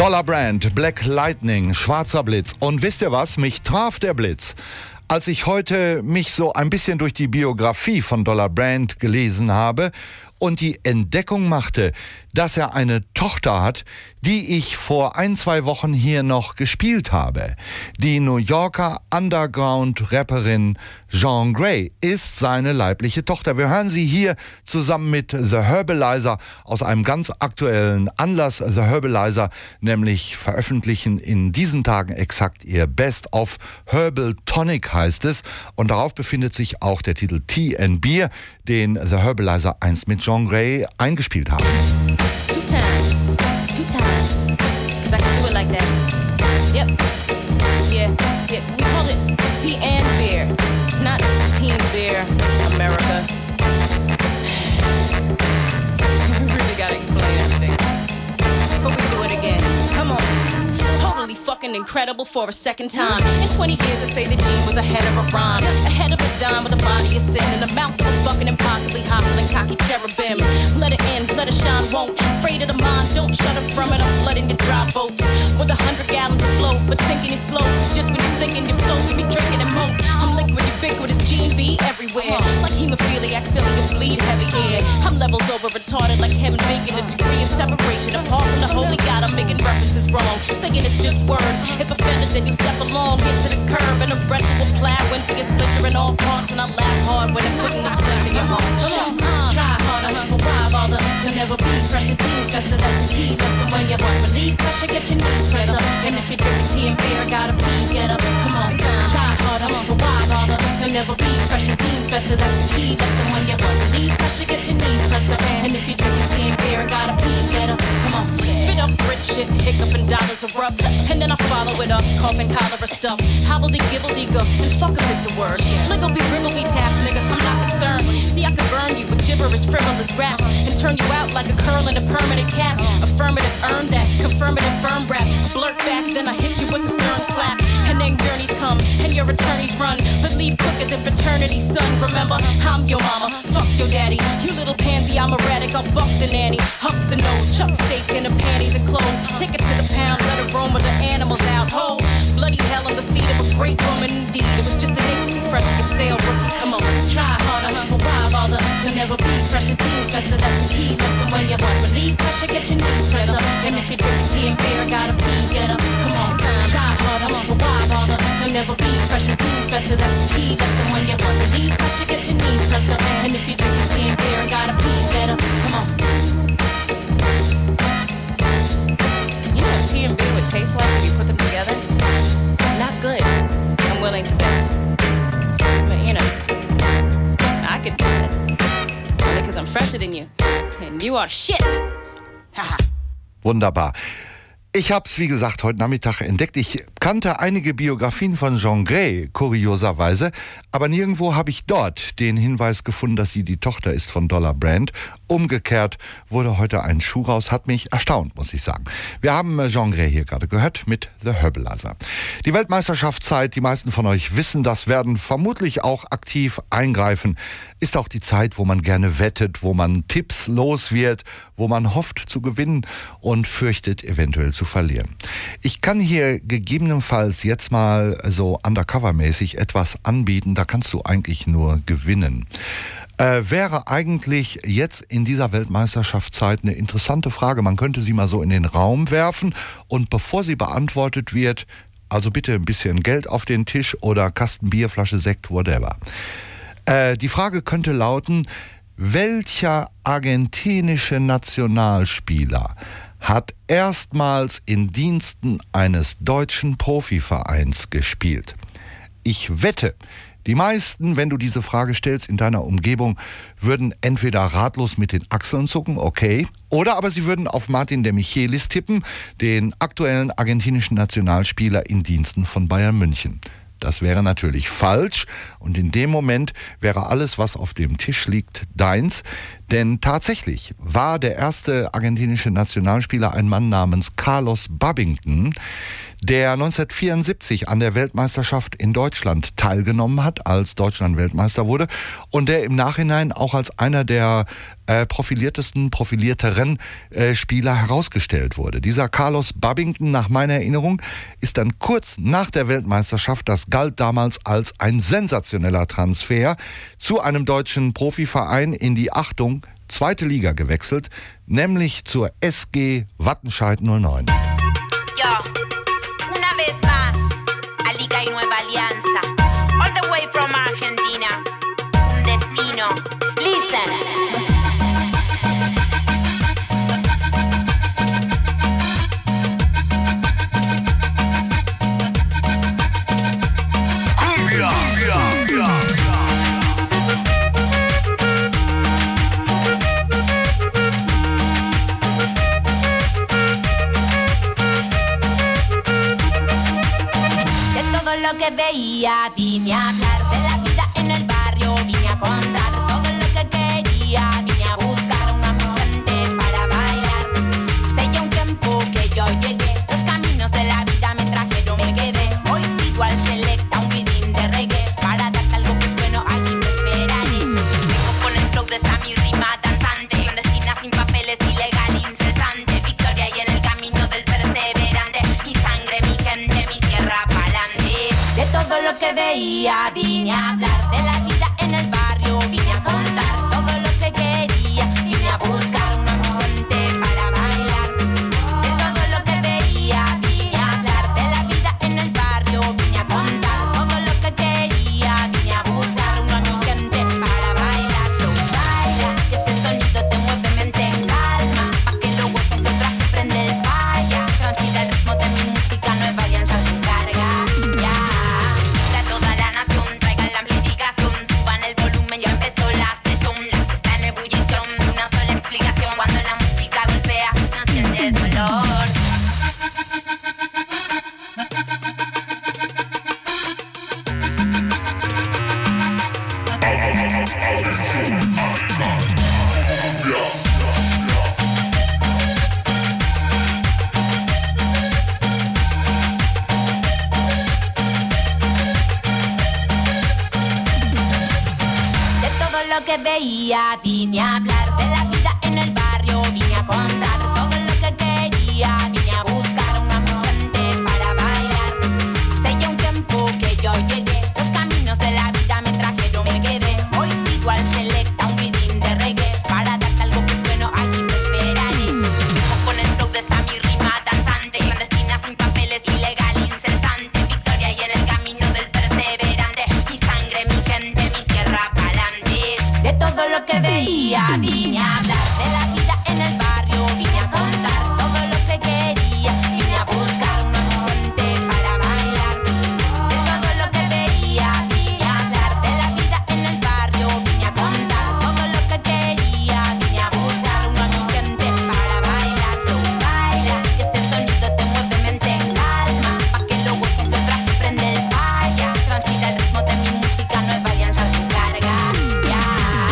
Dollar Brand, Black Lightning, schwarzer Blitz. Und wisst ihr was? Mich traf der Blitz. Als ich heute mich so ein bisschen durch die Biografie von Dollar Brand gelesen habe und die Entdeckung machte, dass er eine Tochter hat, die ich vor ein, zwei Wochen hier noch gespielt habe. Die New Yorker Underground-Rapperin Jean Grae ist seine leibliche Tochter. Wir hören sie hier zusammen mit The Herbalizer aus einem ganz aktuellen Anlass. The Herbalizer nämlich veröffentlichen in diesen Tagen exakt ihr Best of Herbal Tonic heißt es. Und darauf befindet sich auch der Titel Tea and Beer, den The Herbalizer einst mit Jean Grae eingespielt haben. Two times, two times, cause I can do it like that. Yep, yeah, yeah, we call it tea and beer, not tea and beer, America. We really gotta explain everything, but we do it again, come on. Totally fucking incredible for a second time. In twenty years I say that Gene was ahead of a rhyme, ahead of a dime with a body of sin and a mouth of a fucking impossibly hostile and cocky cherubim. Let it in, let it shine, won't. Afraid of the mind, don't shut up from it. I'm flooding the dry boats with a hundred gallons of flow, but sinking it slow. So just when you're thinking you're float, you be drinking and moat. I'm liquid, ubiquitous, Gene B everywhere. Like hemophiliac, silly, you bleed heavy here. I'm levels over retarded like heaven making a degree of separation. Apart from the holy God, I'm making references wrong. Saying it's just words. If offended, then you step along into the curb and a rental will plow into your splinter in all parts. And I laugh hard when I'm putting a splint in your heart. Shucks, try harder, but why bother? You'll never be fresh and clean, special, that's the key. Lesson when you want relief, pressure, get your knees pressed up. And if you're drinking tea and beer, gotta pee, get up, come on. Try harder, but why bother? You'll never be fresh and clean, special, that's the key. Lesson when you want relief, pressure, get your knees pressed up. And if you're drinking tea and beer, gotta pee, get up, come on. Spit up rich shit, hiccup and dollars erupt. And then I follow it up, coughing cholera stuff. Hobbledy-gibbledy-go, and fuck if it's a word. Fliggle-be-wriggle-be-tap, nigga, I'm not concerned. See, I could burn you with gibberish, frivolous raps and turn you out like a curl in a permanent cap. Affirmative, earn that, confirmative, firm rap. Blurt back, then I hit you with the stern slap. And then gurneys come, and your attorneys run. But leave quicker than paternity, son. Remember, I'm your mama, fuck your daddy. You little pansy, I'm erratic, I'll buck the nanny. Up the nose, chuck steak in the panties and clothes. Take it to the pound, let it roam with the animals out. Ho, bloody hell, I'm the seed of a great woman indeed. It was just a day to be fresh and get stale, rookie, come on. Try harder, but why bother? You'll never be fresh and clean, special, that's the key. Lesson when you want relief, pressure, get your knees pressed up. And if you're drinking tea and beer, gotta pee, get up, come on. Try harder, but why bother? You'll never be fresh and clean, special, that's the key. Lesson when you want relief, pressure, get your knees pressed up. And if you're drinking tea and beer, gotta pee, get up, come on. You know what tea and beer would taste like if you put them together? Not good. I'm willing to bet. But you know, I could do it. Only because I'm fresher than you. And you are shit. Haha. Wunderbar. Ich habe es, wie gesagt, heute Nachmittag entdeckt. Ich kannte einige Biografien von Jean Grae, kurioserweise, aber nirgendwo habe ich dort den Hinweis gefunden, dass sie die Tochter ist von Dollar Brand. Umgekehrt wurde heute ein Schuh raus, hat mich erstaunt, muss ich sagen. Wir haben Jean Grae hier gerade gehört mit The Herbalizer. Die Weltmeisterschaftszeit, die meisten von euch wissen das, werden vermutlich auch aktiv eingreifen. Ist auch die Zeit, wo man gerne wettet, wo man Tipps los wird, wo man hofft zu gewinnen und fürchtet eventuell zu verlieren. Ich kann hier gegebenenfalls jetzt mal so undercover-mäßig etwas anbieten, da kannst du eigentlich nur gewinnen. Äh, wäre eigentlich jetzt in dieser Weltmeisterschaftszeit eine interessante Frage. Man könnte sie mal so in den Raum werfen und bevor sie beantwortet wird, also bitte ein bisschen Geld auf den Tisch oder Kasten Bier, Flasche Sekt, whatever. Äh, die Frage könnte lauten, welcher argentinische Nationalspieler hat erstmals in Diensten eines deutschen Profivereins gespielt? Ich wette, die meisten, wenn du diese Frage stellst in deiner Umgebung, würden entweder ratlos mit den Achseln zucken, okay, oder aber sie würden auf Martin de Michelis tippen, den aktuellen argentinischen Nationalspieler in Diensten von Bayern München. Das wäre natürlich falsch und in dem Moment wäre alles, was auf dem Tisch liegt, deins. Denn tatsächlich war der erste argentinische Nationalspieler ein Mann namens Carlos Babington, der neunzehnhundertvierundsiebzig an der Weltmeisterschaft in Deutschland teilgenommen hat, als Deutschland Weltmeister wurde und der im Nachhinein auch als einer der äh, profiliertesten, profilierteren äh, Spieler herausgestellt wurde. Dieser Carlos Babington, nach meiner Erinnerung, ist dann kurz nach der Weltmeisterschaft, das galt damals als ein sensationeller Transfer, zu einem deutschen Profiverein in die, Achtung, zweite Liga gewechselt, nämlich zur S G Wattenscheid null neun. Ja. Y Nueva Alianza, all the way from Argentina, un destino. Listen. Cumbia, cumbia, Que veía, vine a hablar de la vida en el barrio, vine a contar todo lo que quería, vine a buscar una gente para bailar. Hace ya un tiempo que yo llegué, los caminos de la vida me trajeron, me quedé. Hoy pido al selecta un rhythm de reggae, para darte algo que es bueno, aquí te esperaré. Vengo con el flow de esa mi rima danzante, clandestina sin papeles, ilegal, incesante. Victoria y en el camino del perseverante, mi sangre, mi gente, mi tierra pa'lante. De todo lo que veía, vine a hablar de la vida en el barrio, vine a contar todo lo que quería, vine a buscar una gente para bailar. De todo lo que veía, vine a hablar de la vida en el barrio, vine a contar todo lo que quería, vine a buscar una gente para bailar. So baila, que este sonido te mueve mente en calma, pa' que lo goces que otra que prende el falla. Transmite el ritmo de mi música, Nueva Alianza sin carga. Ya. Veía, vine a hablar de la vida en el barrio, vine a contar todo lo que quería, vine a buscar una gente para bailar. Hace ya un tiempo que yo llegué, los caminos de la vida me trajeron, me quedé. Hoy pido al selecta un rhythm de reggae, para darte algo que es bueno, aquí te esperaré. Vengo con el flow de esa mi rima danzante, clandestina sin papeles, ilegal, incesante. Victoria y en el camino del perseverante, mi sangre, mi gente, mi tierra pa'lante. De todo lo que veía, vine a hablar de la vida en el barrio, vine a contar todo lo que quería, vine a buscar una gente para bailar. De todo lo que veía, vine a hablar de la vida en el barrio, vine a contar todo lo que quería, vine a buscar una gente para bailar. So baila, que este sonido te mueve mente en calma, pa' que lo goces que otra que prende el falla. Transmite el ritmo de mi música, Nueva Alianza sin carga. Ya.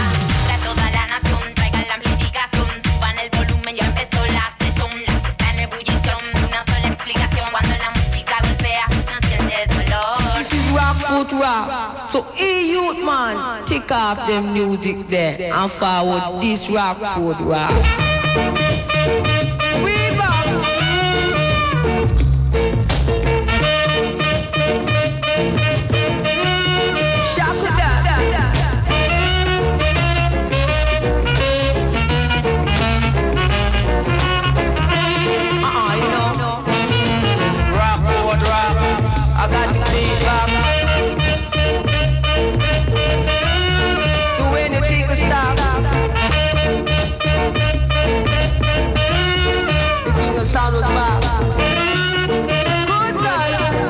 Rock. So hey youth man, take off them music there and forward this rock food rock. We back. Shop it up. Uh-uh, you know. Rock food rock. I got the beat back. Sound of back. Good guys.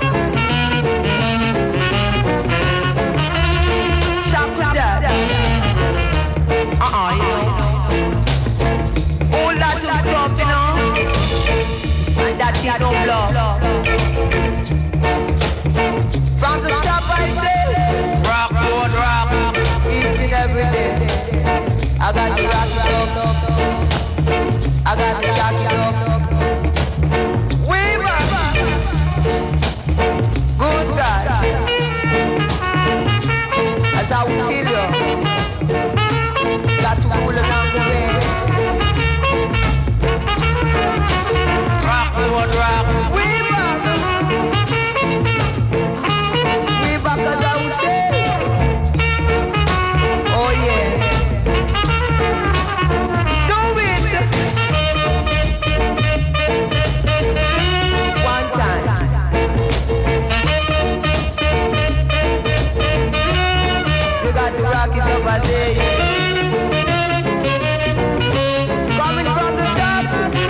Shop for that. Uh-uh, you know. All that to stop, you know. And that you don't blow. From the top I say, rock, road, rock. Each and every day. I I got to rock it up. I got to shock it up. Way back. Good God. As I will tell you, got to roll along the way. Rock, Lord, rock. Way back. Way back as I will say. Oh yeah. Do it. One time. You got to rock it up, I say. Coming from the top.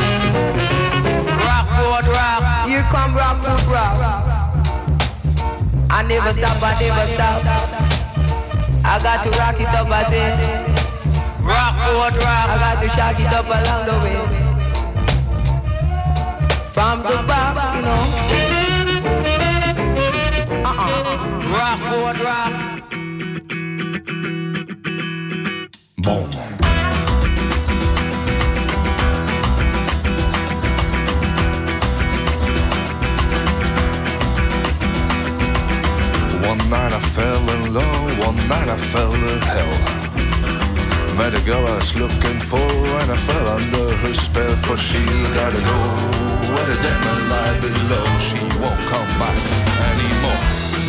Rock, Lord, rock. Here come rock, rock, rock. I never stop, I never stop. I got to rock it up, I say. Rock, Lord, rock. I got to shock it up along the way. From the back, you know. Uh-uh. Rock, Lord, rock. Boom. One night I fell in love, one night I fell in hell. Met a girl I was looking for and I fell under her spell. For she gotta go where the dead man lie below. She won't come back anymore.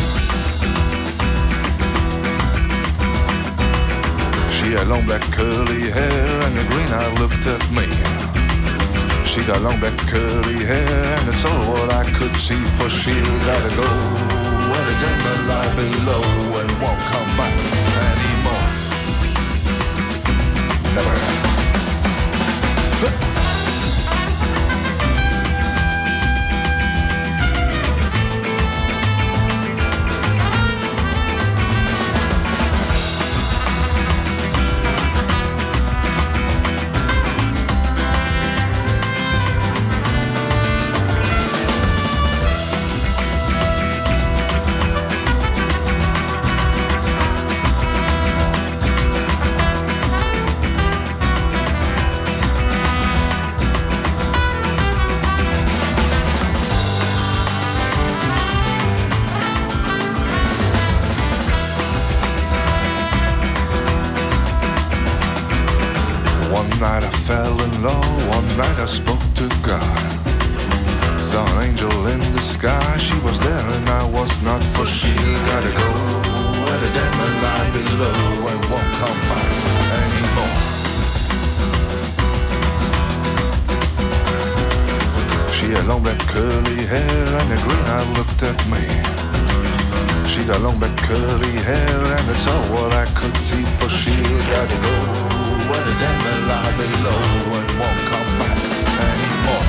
She had long black curly hair and the green eye looked at me. She got long black curly hair and it's all what I could see. For she gotta go where the dead men lie below and won't come back anymore. Never. I spoke to God. Saw an angel in the sky. She was there and I was not. For she gotta go where the dead men lie below and won't come back anymore. She had long black curly hair and the green eye looked at me. She got long black curly hair and it's all what I could see. For she gotta go where the dead men lie below and won't come back anymore.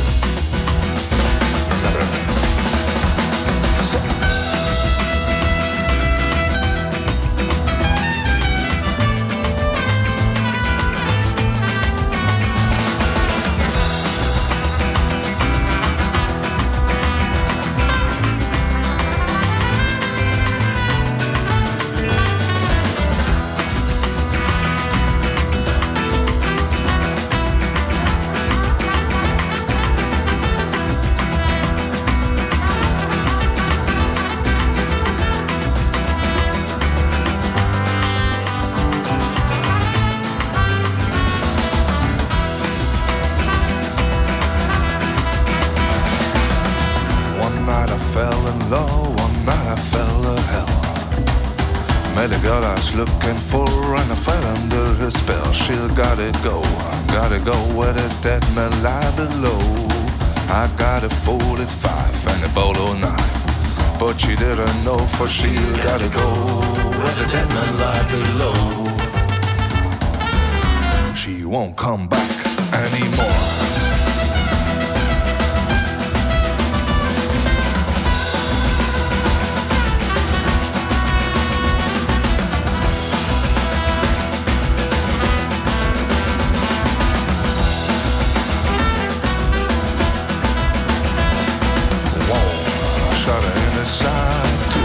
Looking for and I fell under her spell. She gotta go, gotta go where the dead men lie below. I got a forty-five and a bolo knife, but she didn't know. For she gotta go where the dead men lie below. She won't come back anymore.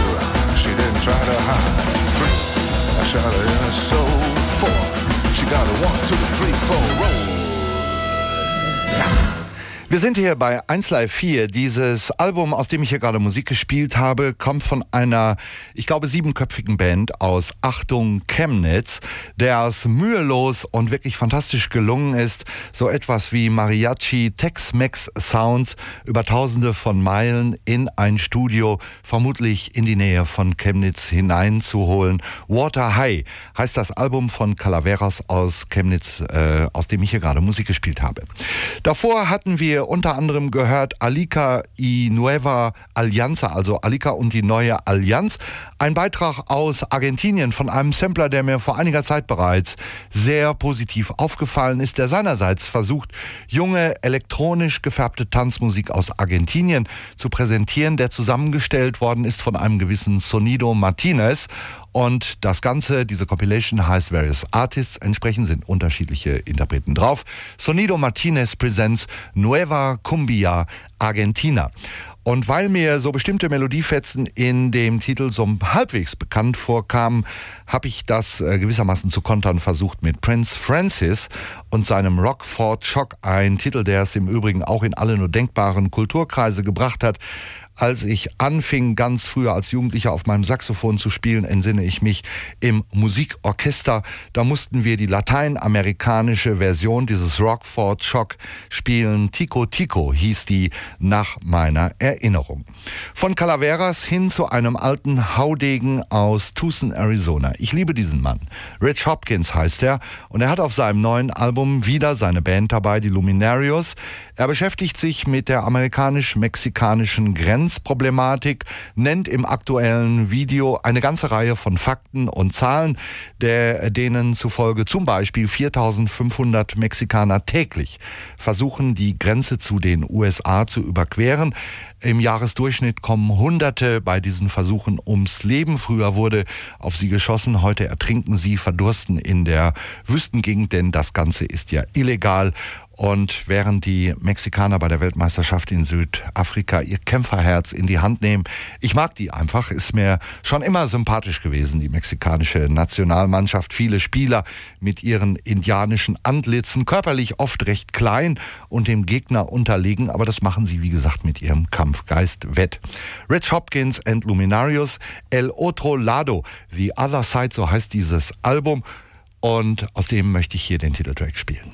Shot her in her soul. Four, she got a One, two, three, four, roll. Wir sind hier bei eins Live vier. Dieses Album, aus dem ich hier gerade Musik gespielt habe, kommt von einer, ich glaube, siebenköpfigen Band aus Achtung Chemnitz, der es mühelos und wirklich fantastisch gelungen ist, so etwas wie Mariachi Tex-Mex Sounds über tausende von Meilen in ein Studio, vermutlich in die Nähe von Chemnitz hineinzuholen. Water High heißt das Album von Calaveras aus Chemnitz, äh, aus dem ich hier gerade Musik gespielt habe. Davor hatten wir unter anderem gehört Alica y Nueva Alianza, also Alica und die neue Allianz. Ein Beitrag aus Argentinien von einem Sampler, der mir vor einiger Zeit bereits sehr positiv aufgefallen ist, der seinerseits versucht, junge, elektronisch gefärbte Tanzmusik aus Argentinien zu präsentieren, der zusammengestellt worden ist von einem gewissen Sonido Martinez. Und das Ganze, diese Compilation heißt Various Artists, entsprechend sind unterschiedliche Interpreten drauf. Sonido Martinez presents Nueva Cumbia Argentina. Und weil mir so bestimmte Melodiefetzen in dem Titel so halbwegs bekannt vorkamen, habe ich das äh, gewissermaßen zu kontern versucht mit Prince Francis und seinem Rockford Shock, ein Titel, der es im Übrigen auch in alle nur denkbaren Kulturkreise gebracht hat. Als ich anfing, ganz früher als Jugendlicher auf meinem Saxophon zu spielen, entsinne ich mich im Musikorchester. Da mussten wir die lateinamerikanische Version dieses Rockford Shock spielen. Tico Tico hieß die nach meiner Erinnerung. Von Calaveras hin zu einem alten Haudegen aus Tucson, Arizona. Ich liebe diesen Mann. Rich Hopkins heißt er und er hat auf seinem neuen Album wieder seine Band dabei, die Luminarios. Er beschäftigt sich mit der amerikanisch-mexikanischen Grenzproblematik, nennt im aktuellen Video eine ganze Reihe von Fakten und Zahlen, der, denen zufolge zum Beispiel viertausendfünfhundert Mexikaner täglich versuchen, die Grenze zu den U S A zu überqueren. Im Jahresdurchschnitt kommen Hunderte bei diesen Versuchen ums Leben. Früher wurde auf sie geschossen, heute ertrinken sie, verdursten in der Wüstengegend, denn das Ganze ist ja illegal. Und während die Mexikaner bei der Weltmeisterschaft in Südafrika ihr Kämpferherz in die Hand nehmen, ich mag die einfach, ist mir schon immer sympathisch gewesen, die mexikanische Nationalmannschaft. Viele Spieler mit ihren indianischen Antlitzen, körperlich oft recht klein und dem Gegner unterlegen, aber das machen sie, wie gesagt, mit ihrem Kampfgeist wett. Rich Hopkins and Luminarios, El Otro Lado, The Other Side, so heißt dieses Album, und aus dem möchte ich hier den Titeltrack spielen.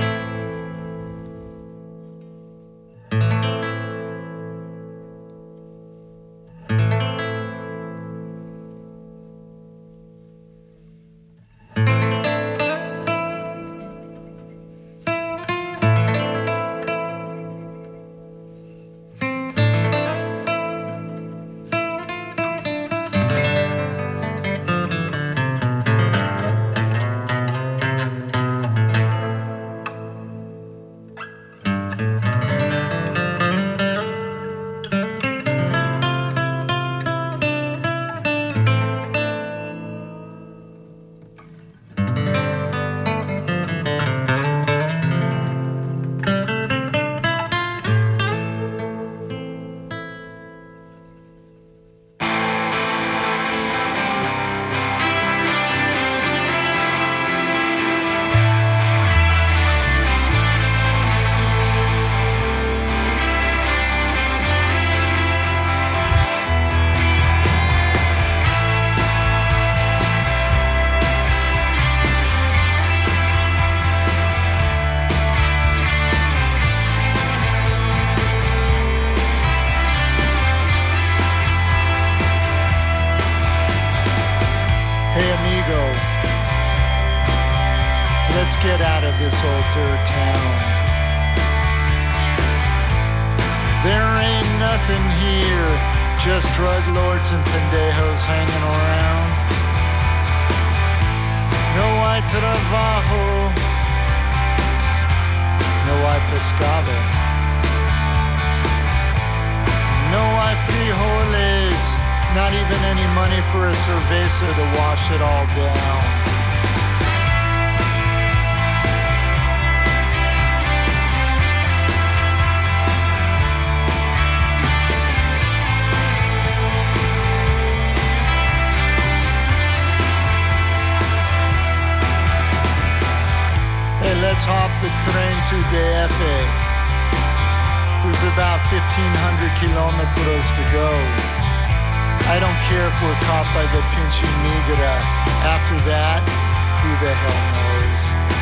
Get out of this old dirt town. There ain't nothing here, just drug lords and pendejos hanging around. No hay trabajo, no hay pescado, no hay frijoles, not even any money for a cerveza to wash it all down. to D F. There's about fifteen hundred kilometers to go. I don't care if we're caught by the Pinche Migra. After that, who the hell knows?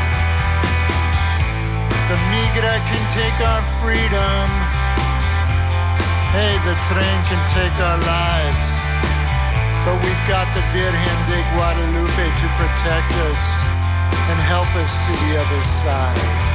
The Migra can take our freedom. Hey, the train can take our lives. But we've got the Virgen de Guadalupe to protect us and help us to the other side.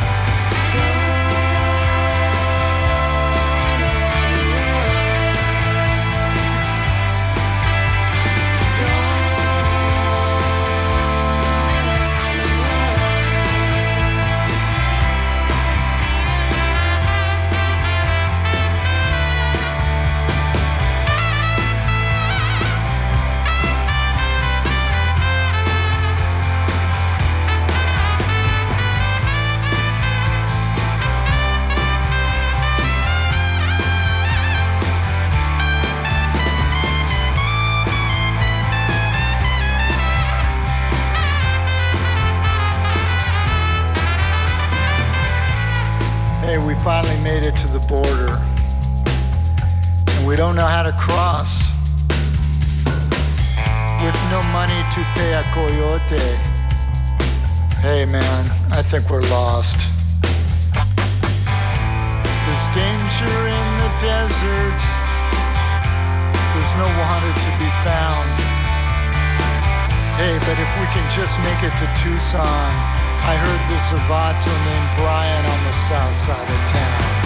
Finally made it to the border, and we don't know how to cross with no money to pay a coyote. Hey man, I think we're lost. There's danger in the desert. There's no water to be found. Hey, but if we can just make it to Tucson. I heard there's a vato named Brian on the south side of town.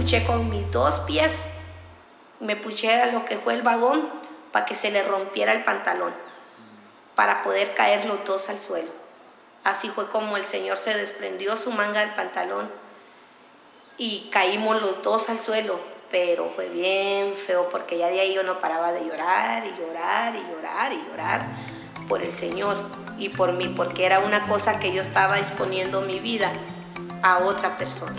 puché con mis dos pies, me puché a lo que fue el vagón para que se le rompiera el pantalón, para poder caer los dos al suelo. Así fue como el señor se desprendió su manga del pantalón y caímos los dos al suelo, pero fue bien feo porque ya de ahí yo no paraba de llorar y llorar y llorar y llorar por el señor y por mí, porque era una cosa que yo estaba exponiendo mi vida a otra persona.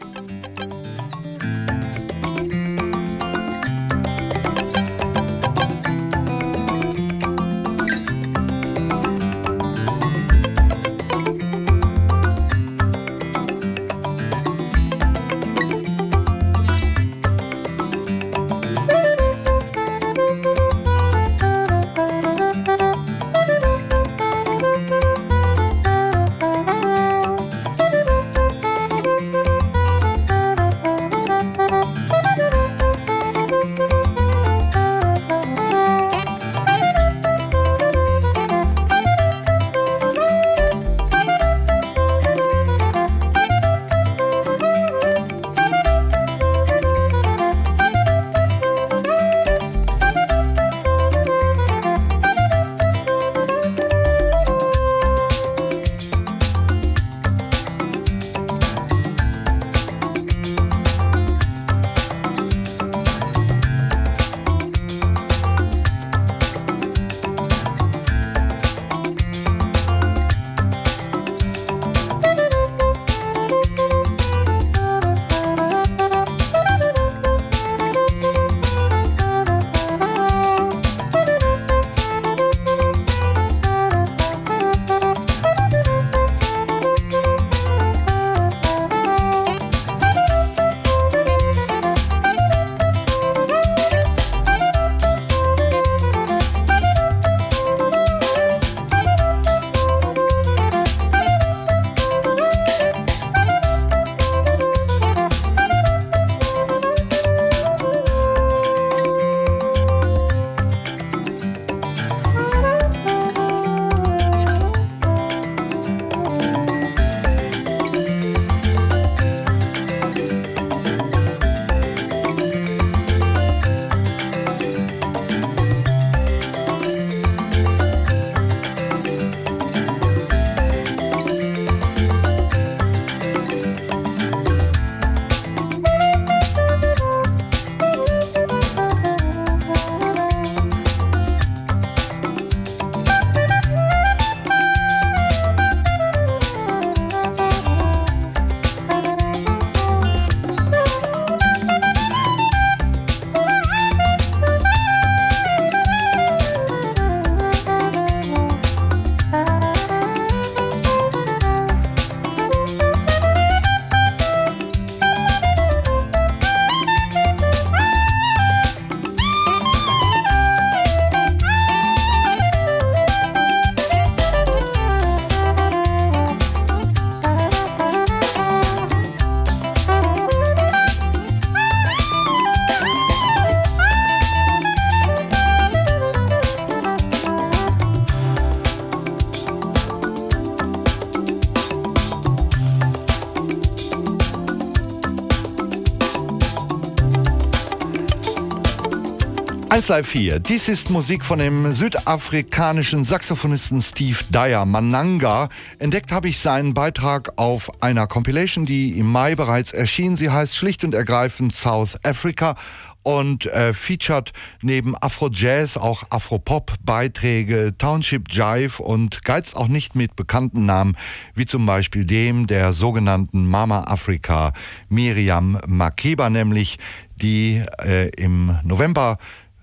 eins Live vier. Dies ist Musik von dem südafrikanischen Saxophonisten Steve Dyer, Mananga. Entdeckt habe ich seinen Beitrag auf einer Compilation, die im Mai bereits erschien. Sie heißt schlicht und ergreifend South Africa und äh, featured neben Afro-Jazz auch Afro-Pop-Beiträge, Township Jive und geizt auch nicht mit bekannten Namen, wie zum Beispiel dem der sogenannten Mama Afrika, Miriam Makeba nämlich, die äh, im November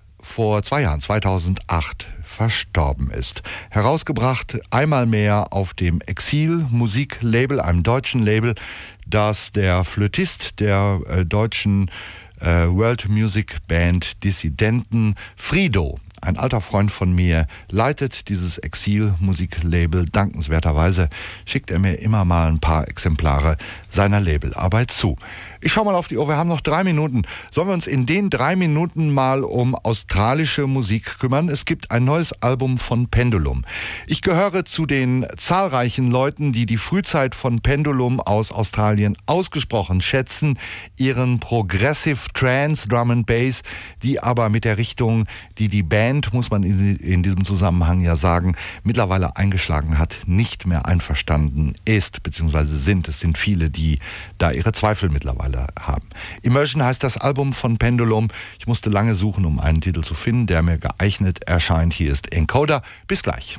vor zwei Jahren, zweitausendacht, verstorben ist. Herausgebracht einmal mehr auf dem Exil Musiklabel, einem deutschen Label, das der Flötist der äh, deutschen äh, World Music Band Dissidenten Frido, ein alter Freund von mir, leitet dieses Exil Musiklabel. Dankenswerterweise schickt er mir immer mal ein paar Exemplare seiner Labelarbeit zu. Ich schaue mal auf die Uhr, wir haben noch drei Minuten. Sollen wir uns in den drei Minuten mal um australische Musik kümmern? Es gibt ein neues Album von Pendulum. Ich gehöre zu den zahlreichen Leuten, die die Frühzeit von Pendulum aus Australien ausgesprochen schätzen, ihren Progressive Trance, Drum and Bass, die aber mit der Richtung, die die Band, muss man in, in diesem Zusammenhang ja sagen, mittlerweile eingeschlagen hat, nicht mehr einverstanden ist, beziehungsweise sind. Es sind viele, die da ihre Zweifel mittlerweile haben. Immersion heißt das Album von Pendulum. Ich musste lange suchen, um einen Titel zu finden, der mir geeignet erscheint. Hier ist Encoder. Bis gleich.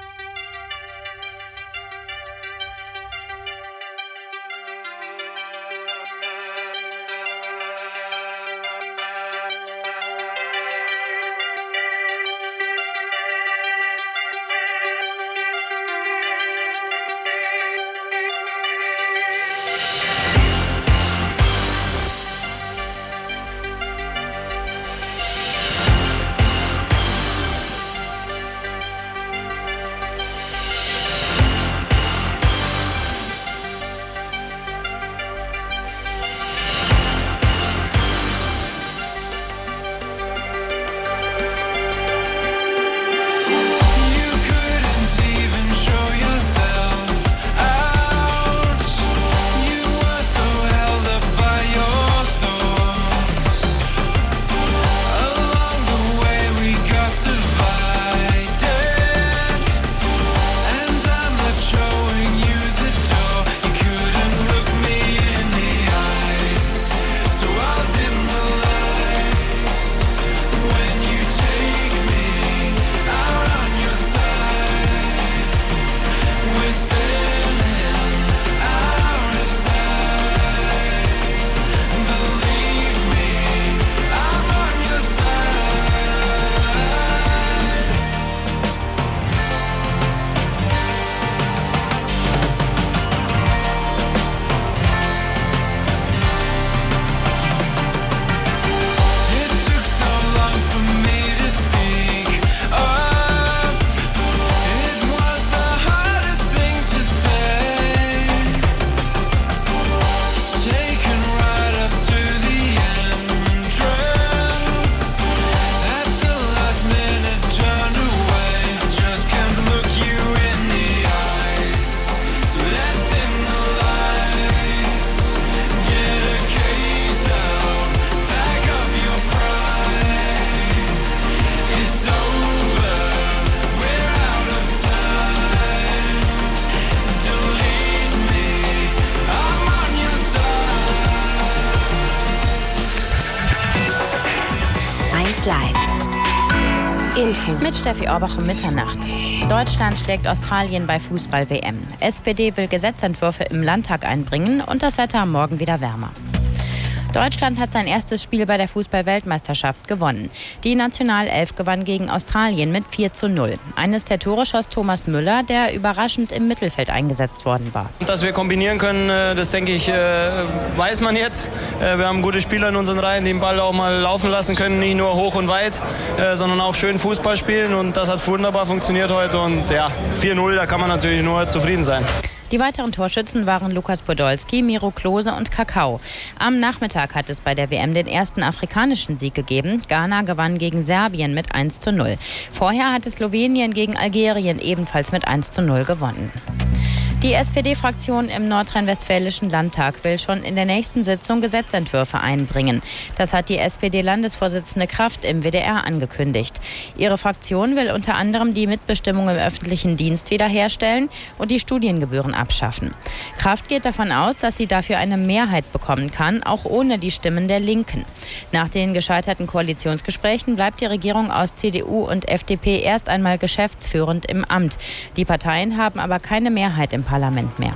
Mit Steffi Orbach um Mitternacht. Deutschland schlägt Australien bei Fußball-W M. S P D will Gesetzentwürfe im Landtag einbringen und das Wetter am Morgen wieder wärmer. Deutschland hat sein erstes Spiel bei der Fußball-Weltmeisterschaft gewonnen. Die Nationalelf gewann gegen Australien mit vier zu null. Eines der Tore schoss Thomas Müller, der überraschend im Mittelfeld eingesetzt worden war. Dass wir kombinieren können, das denke ich, weiß man jetzt. Wir haben gute Spieler in unseren Reihen, die den Ball auch mal laufen lassen können, nicht nur hoch und weit, sondern auch schön Fußball spielen. Und das hat wunderbar funktioniert heute. Und ja, vier null, da kann man natürlich nur zufrieden sein. Die weiteren Torschützen waren Lukas Podolski, Miro Klose und Kakao. Am Nachmittag hat es bei der W M den ersten afrikanischen Sieg gegeben. Ghana gewann gegen Serbien mit eins zu null. Vorher hatte Slowenien gegen Algerien ebenfalls mit eins zu null gewonnen. Die S P D-Fraktion im nordrhein-westfälischen Landtag will schon in der nächsten Sitzung Gesetzentwürfe einbringen. Das hat die S P D-Landesvorsitzende Kraft im W D R angekündigt. Ihre Fraktion will unter anderem die Mitbestimmung im öffentlichen Dienst wiederherstellen und die Studiengebühren abschaffen. Kraft geht davon aus, dass sie dafür eine Mehrheit bekommen kann, auch ohne die Stimmen der Linken. Nach den gescheiterten Koalitionsgesprächen bleibt die Regierung aus C D U und F D P erst einmal geschäftsführend im Amt. Die Parteien haben aber keine Mehrheit im Parlament mehr.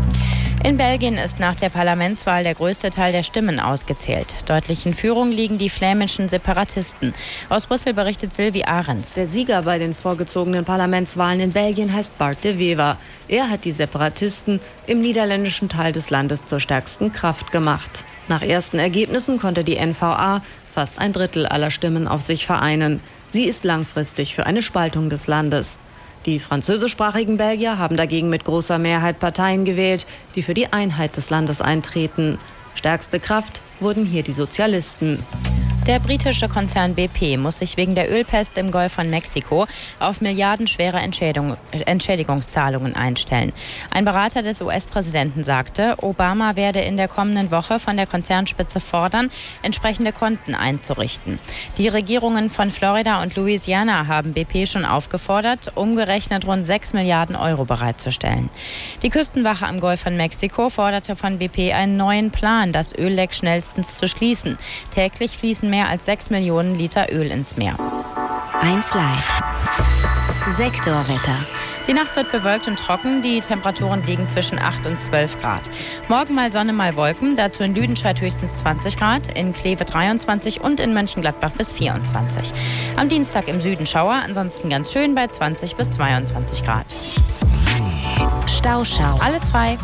In Belgien ist nach der Parlamentswahl der größte Teil der Stimmen ausgezählt. Deutlich in Führung liegen die flämischen Separatisten. Aus Brüssel berichtet Sylvie Ahrens. Der Sieger bei den vorgezogenen Parlamentswahlen in Belgien heißt Bart de Wever. Er hat die Separatisten im niederländischen Teil des Landes zur stärksten Kraft gemacht. Nach ersten Ergebnissen konnte die N V A fast ein Drittel aller Stimmen auf sich vereinen. Sie ist langfristig für eine Spaltung des Landes. Die französischsprachigen Belgier haben dagegen mit großer Mehrheit Parteien gewählt, die für die Einheit des Landes eintreten. Stärkste Kraft wurden hier die Sozialisten. Der britische Konzern B P muss sich wegen der Ölpest im Golf von Mexiko auf milliardenschwere Entschädigung, Entschädigungszahlungen einstellen. Ein Berater des U S-Präsidenten sagte, Obama werde in der kommenden Woche von der Konzernspitze fordern, entsprechende Konten einzurichten. Die Regierungen von Florida und Louisiana haben B P schon aufgefordert, umgerechnet rund sechs Milliarden Euro bereitzustellen. Die Küstenwache am Golf von Mexiko forderte von B P einen neuen Plan, das Ölleck schnellstens zu schließen. Täglich fließen mehr als sechs Millionen Liter Öl ins Meer. eins Live. Sektorwetter. Die Nacht wird bewölkt und trocken. Die Temperaturen liegen zwischen acht und zwölf Grad. Morgen mal Sonne, mal Wolken. Dazu in Lüdenscheid höchstens zwanzig Grad, in Kleve dreiundzwanzig und in Mönchengladbach bis vierundzwanzig. Am Dienstag im Süden Schauer, ansonsten ganz schön bei zwanzig bis zweiundzwanzig Grad. Stauschau. Alles frei.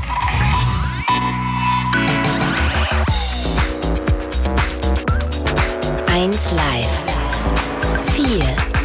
eins Live. vier.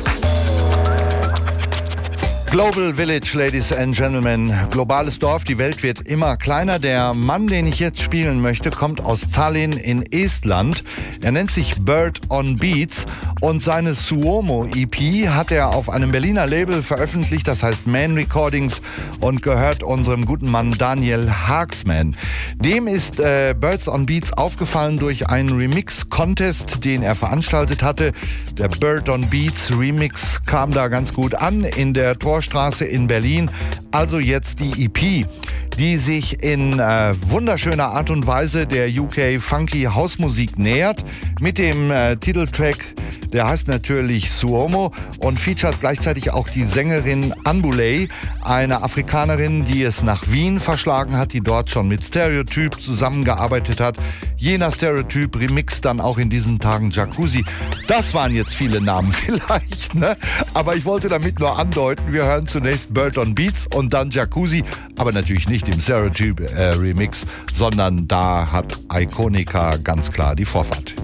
Global Village, Ladies and Gentlemen. Globales Dorf, die Welt wird immer kleiner. Der Mann, den ich jetzt spielen möchte, kommt aus Tallinn in Estland. Er nennt sich Bird on Beats und seine Suomo-E P hat er auf einem Berliner Label veröffentlicht, das heißt Man Recordings und gehört unserem guten Mann Daniel Haagsman. Dem ist äh, Birds on Beats aufgefallen durch einen Remix-Contest, den er veranstaltet hatte. Der Bird on Beats Remix kam da ganz gut an in der Torstraße in Berlin. Also jetzt die E P, die sich in äh, wunderschöner Art und Weise der U K Funky Hausmusik nähert. Mit dem äh, Titeltrack, der heißt natürlich Suomo und featuret gleichzeitig auch die Sängerin Anbulay, eine Afrikanerin, die es nach Wien verschlagen hat, die dort schon mit Stereotyp zusammengearbeitet hat. Jener Stereotyp remixt dann auch in diesen Tagen Jacuzzi. Das waren jetzt viele Namen vielleicht, ne? Aber ich wollte damit nur andeuten, wir hören zunächst Bird on Beats und dann Jacuzzi, aber natürlich nicht im Stereotyp-Remix, äh, sondern da hat Iconica ganz klar die Vorfahrt.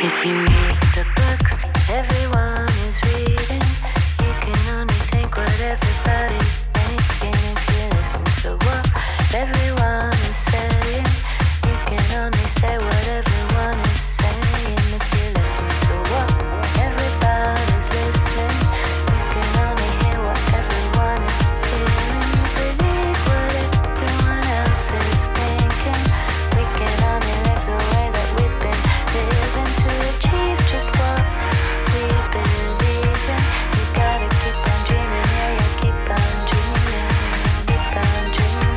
If you read the books everyone is reading, you can only think what everybody's thinking. If you listen to what everyone is saying, you can only say what everyone is saying. If you listen to what everybody's listening, you can only hear what everyone is hearing. You believe what everyone else is thinking. We can only live the way that we've been living to achieve just what we believe in. You gotta keep on dreaming, yeah, yeah, keep on dreaming, keep on dreaming.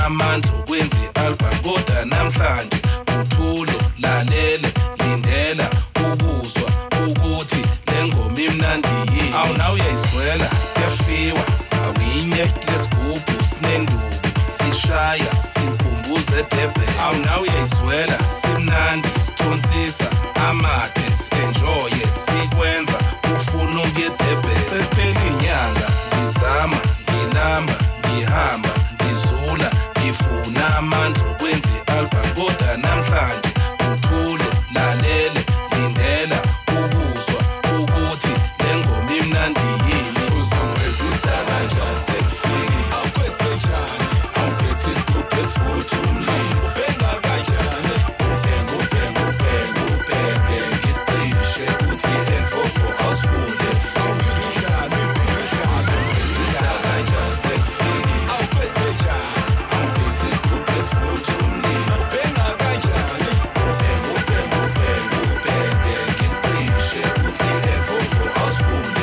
amandla okwenza i-album kodwa namhlanje uthule lalele lindela ukuzwa ukuthi le ngoma imnandi yini awuna uyayizwela yafiwa awinye lesigubhu sinenduku sishaya simkhumbuze Durban awuna uyayizwela simnandi sithonsisa amathe si-enjoye sikwenza ufuna ukuye Durban sephela inyanga ngizama ngilamba ngihamba ngizula ngifuna amandla okwenza i-album kodwa namhlanje uthule lalele lindela ukuzwa ukuthi le ngoma imnandi yini uzongizisa kanjani sekufiki awuphethe njani awuphethe isigubhu esifuthi umlilo ubenga kanjani ubenga ubenga ubenga ubenge ngiscishe uthi elfofo awusifule awuphilishani uzongizisa kanjani sekufiki awuphethe njani awuphethe isigubhu esifuthi umlilo ubenga kanjani ubenga ubenga ubenga ubenge ngiscishe uthi elfofo awusifule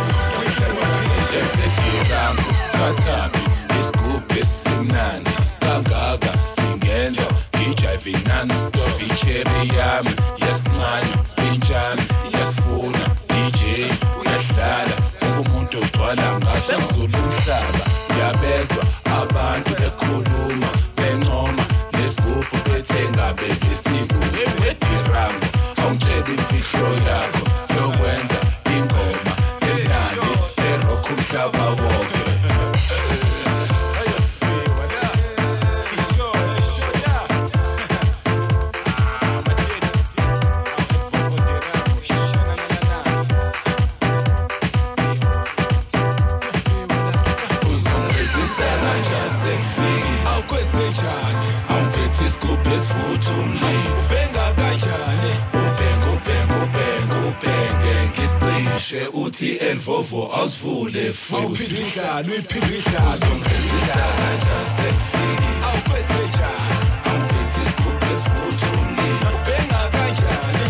esekiramo sithathapi isigubhu esimnandi kangaka singenza ijive non-stop icherry yami yesincane injani yasifuna D J uyadlala umuntu ogcwala ngaso ngizula umhlaba uyabezwa abantu bekhuluma bencoma lesigubhu bethenga bebisiku ebedirambo awungitshela imfihlo yakho yokwenza ingoma emnandi erock umhlaba wonke uthi elvovo awusivule futhi awuphilishani uyiphilishani uzongizisa kanjani sekufiki awuphethe njani awuphethe isigubhu esifuthi umlilo ubenga kanjani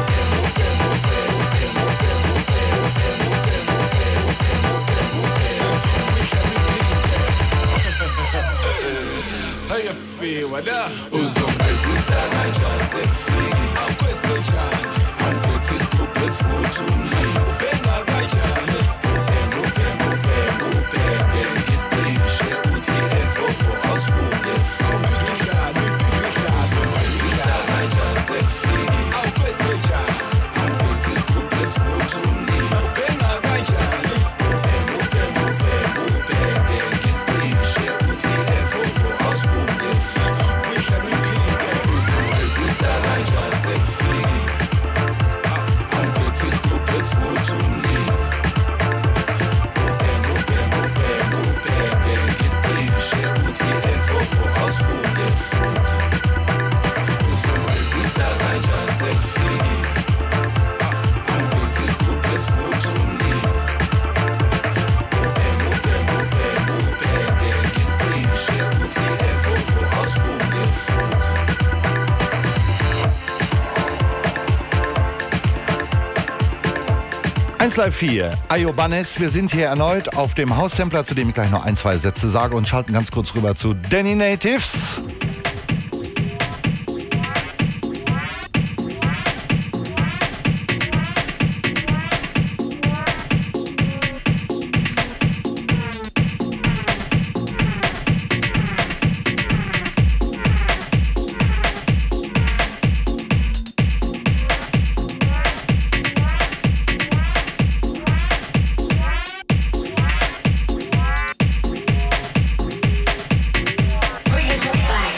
hayafiwa la uzongizisa kanjani sekufiki awuphethe njani awuphethe isigubhu esifuthi umlilo ubenga kanjani ubenga ubenga ubenga ubenge ngiscishe uthi elfofo awusifule awuphilishani uyiphilishani uzongizisa kanjani sekufiki awuphethe njani awuphethe isigubhu esifuthi umlilo ubenga kanjani ubenga ubenga ubenga ubenge ngiscishe uthi elfofo awusifule awuphilishani uyiphilishani uzongizisa kanjani sekufiki awuphethe isigubhu esifuthi umlilo ubenga ubenga ubenga ubenge ngiscishe uthi elfofo awusifule futhi uzongizisa kanjani sekufiki awuphethe isigubhu esifuthi umlilo ubenga ubenga ubenga ubenge ngiscishe uthi elfofo awusifule futhi eins Live vier, Ayobanes, wir sind hier erneut auf dem Haussampler, zu dem ich gleich noch ein, zwei Sätze sage und schalten ganz kurz rüber zu Danny Natives. Bring it to the flag.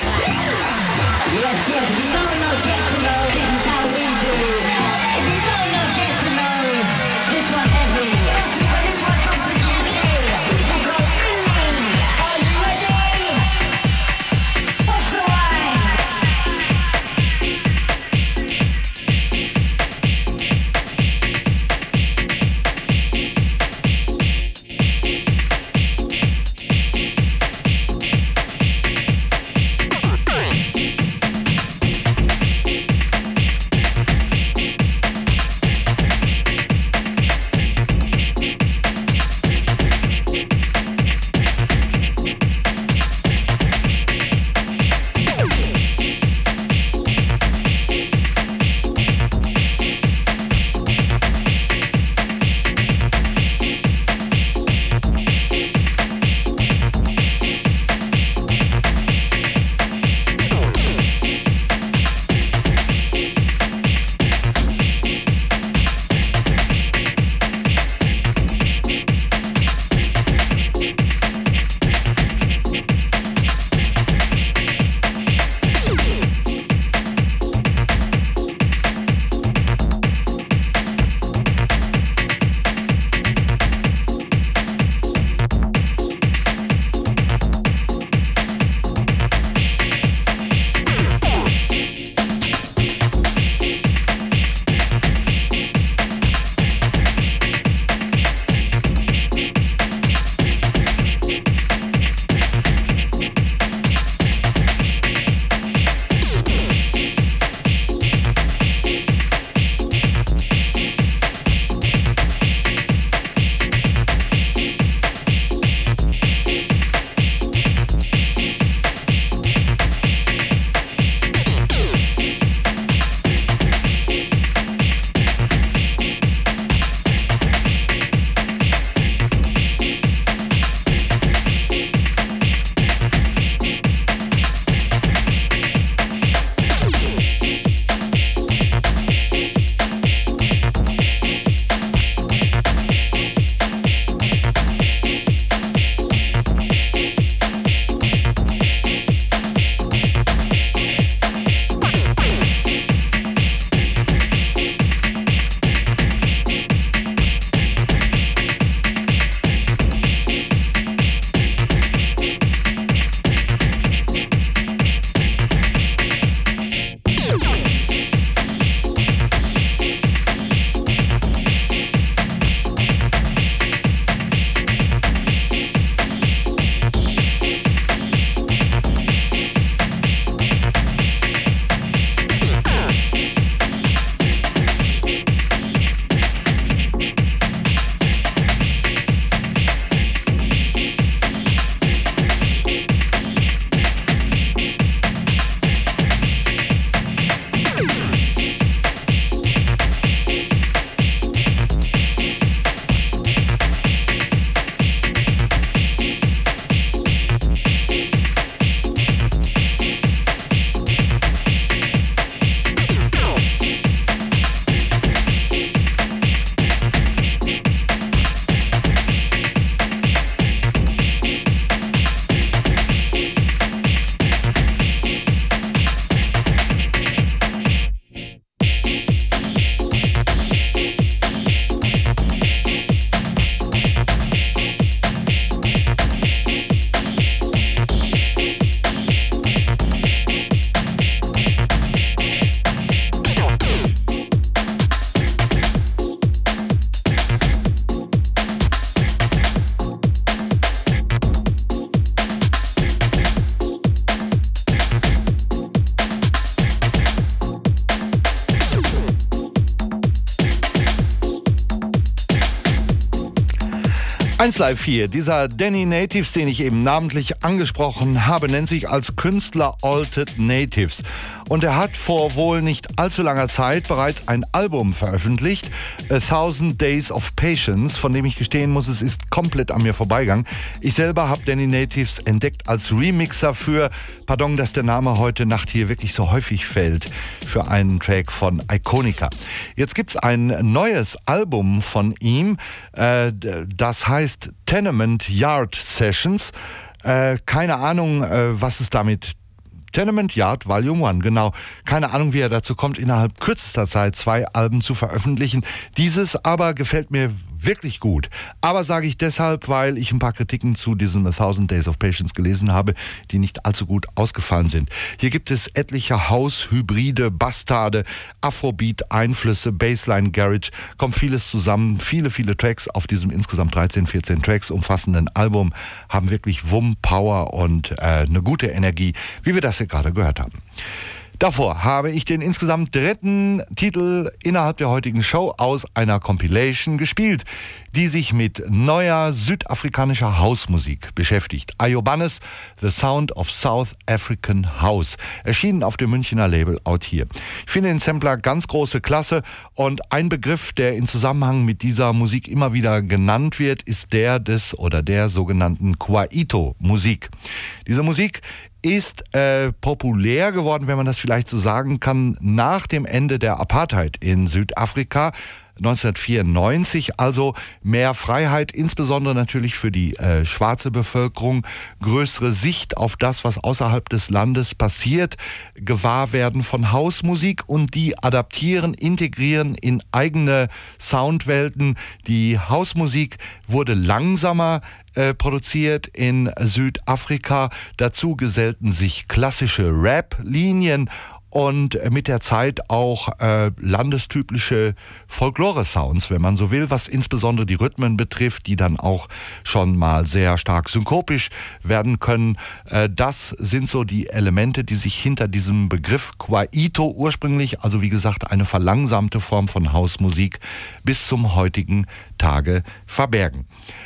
eins Live vier, dieser Danny Natives, den ich eben namentlich angesprochen habe, nennt sich als Künstler Altered Natives. Und er hat vor wohl nicht allzu langer Zeit bereits ein Album veröffentlicht, A Thousand Days of Patience, von dem ich gestehen muss, es ist komplett an mir vorbeigegangen. Ich selber habe Danny Natives entdeckt als Remixer für, pardon, dass der Name heute Nacht hier wirklich so häufig fällt, für einen Track von Iconica. Jetzt gibt es ein neues Album von ihm, äh, das heißt Tenement Yard Sessions. Äh, keine Ahnung, äh, was es damit Tenement Yard Volume eins, genau. Keine Ahnung, wie er dazu kommt, innerhalb kürzester Zeit zwei Alben zu veröffentlichen. Dieses aber gefällt mir wirklich gut. Aber sage ich deshalb, weil ich ein paar Kritiken zu diesem A Thousand Days of Patience gelesen habe, die nicht allzu gut ausgefallen sind. Hier gibt es etliche House-Hybride, Bastarde, Afrobeat-Einflüsse, Bassline, Garage, kommt vieles zusammen. Viele, viele Tracks auf diesem insgesamt dreizehn, vierzehn Tracks umfassenden Album haben wirklich Wumm, Power und äh, eine gute Energie, wie wir das hier gerade gehört haben. Davor habe ich den insgesamt dritten Titel innerhalb der heutigen Show aus einer Compilation gespielt, die sich mit neuer südafrikanischer Hausmusik beschäftigt. Ayobanes, The Sound of South African House, erschienen auf dem Münchner Label Out Here. Ich finde den Sampler ganz große Klasse und ein Begriff, der in Zusammenhang mit dieser Musik immer wieder genannt wird, ist der des oder der sogenannten Kwaito-Musik. Diese Musik ist äh, populär geworden, wenn man das vielleicht so sagen kann, nach dem Ende der Apartheid in Südafrika neunzehnhundertvierundneunzig, also mehr Freiheit, insbesondere natürlich für die äh, schwarze Bevölkerung, größere Sicht auf das, was außerhalb des Landes passiert, Gewahrwerden von Hausmusik und die adaptieren, integrieren in eigene Soundwelten. Die Hausmusik wurde langsamer äh, produziert in Südafrika, dazu gesellten sich klassische Rap-Linien und mit der Zeit auch äh, landestypische Folklore-Sounds, wenn man so will, was insbesondere die Rhythmen betrifft, die dann auch schon mal sehr stark synkopisch werden können. Äh, das sind so die Elemente, die sich hinter diesem Begriff Kwaito ursprünglich, also wie gesagt eine verlangsamte Form von Hausmusik, bis zum heutigen Tage verbergen.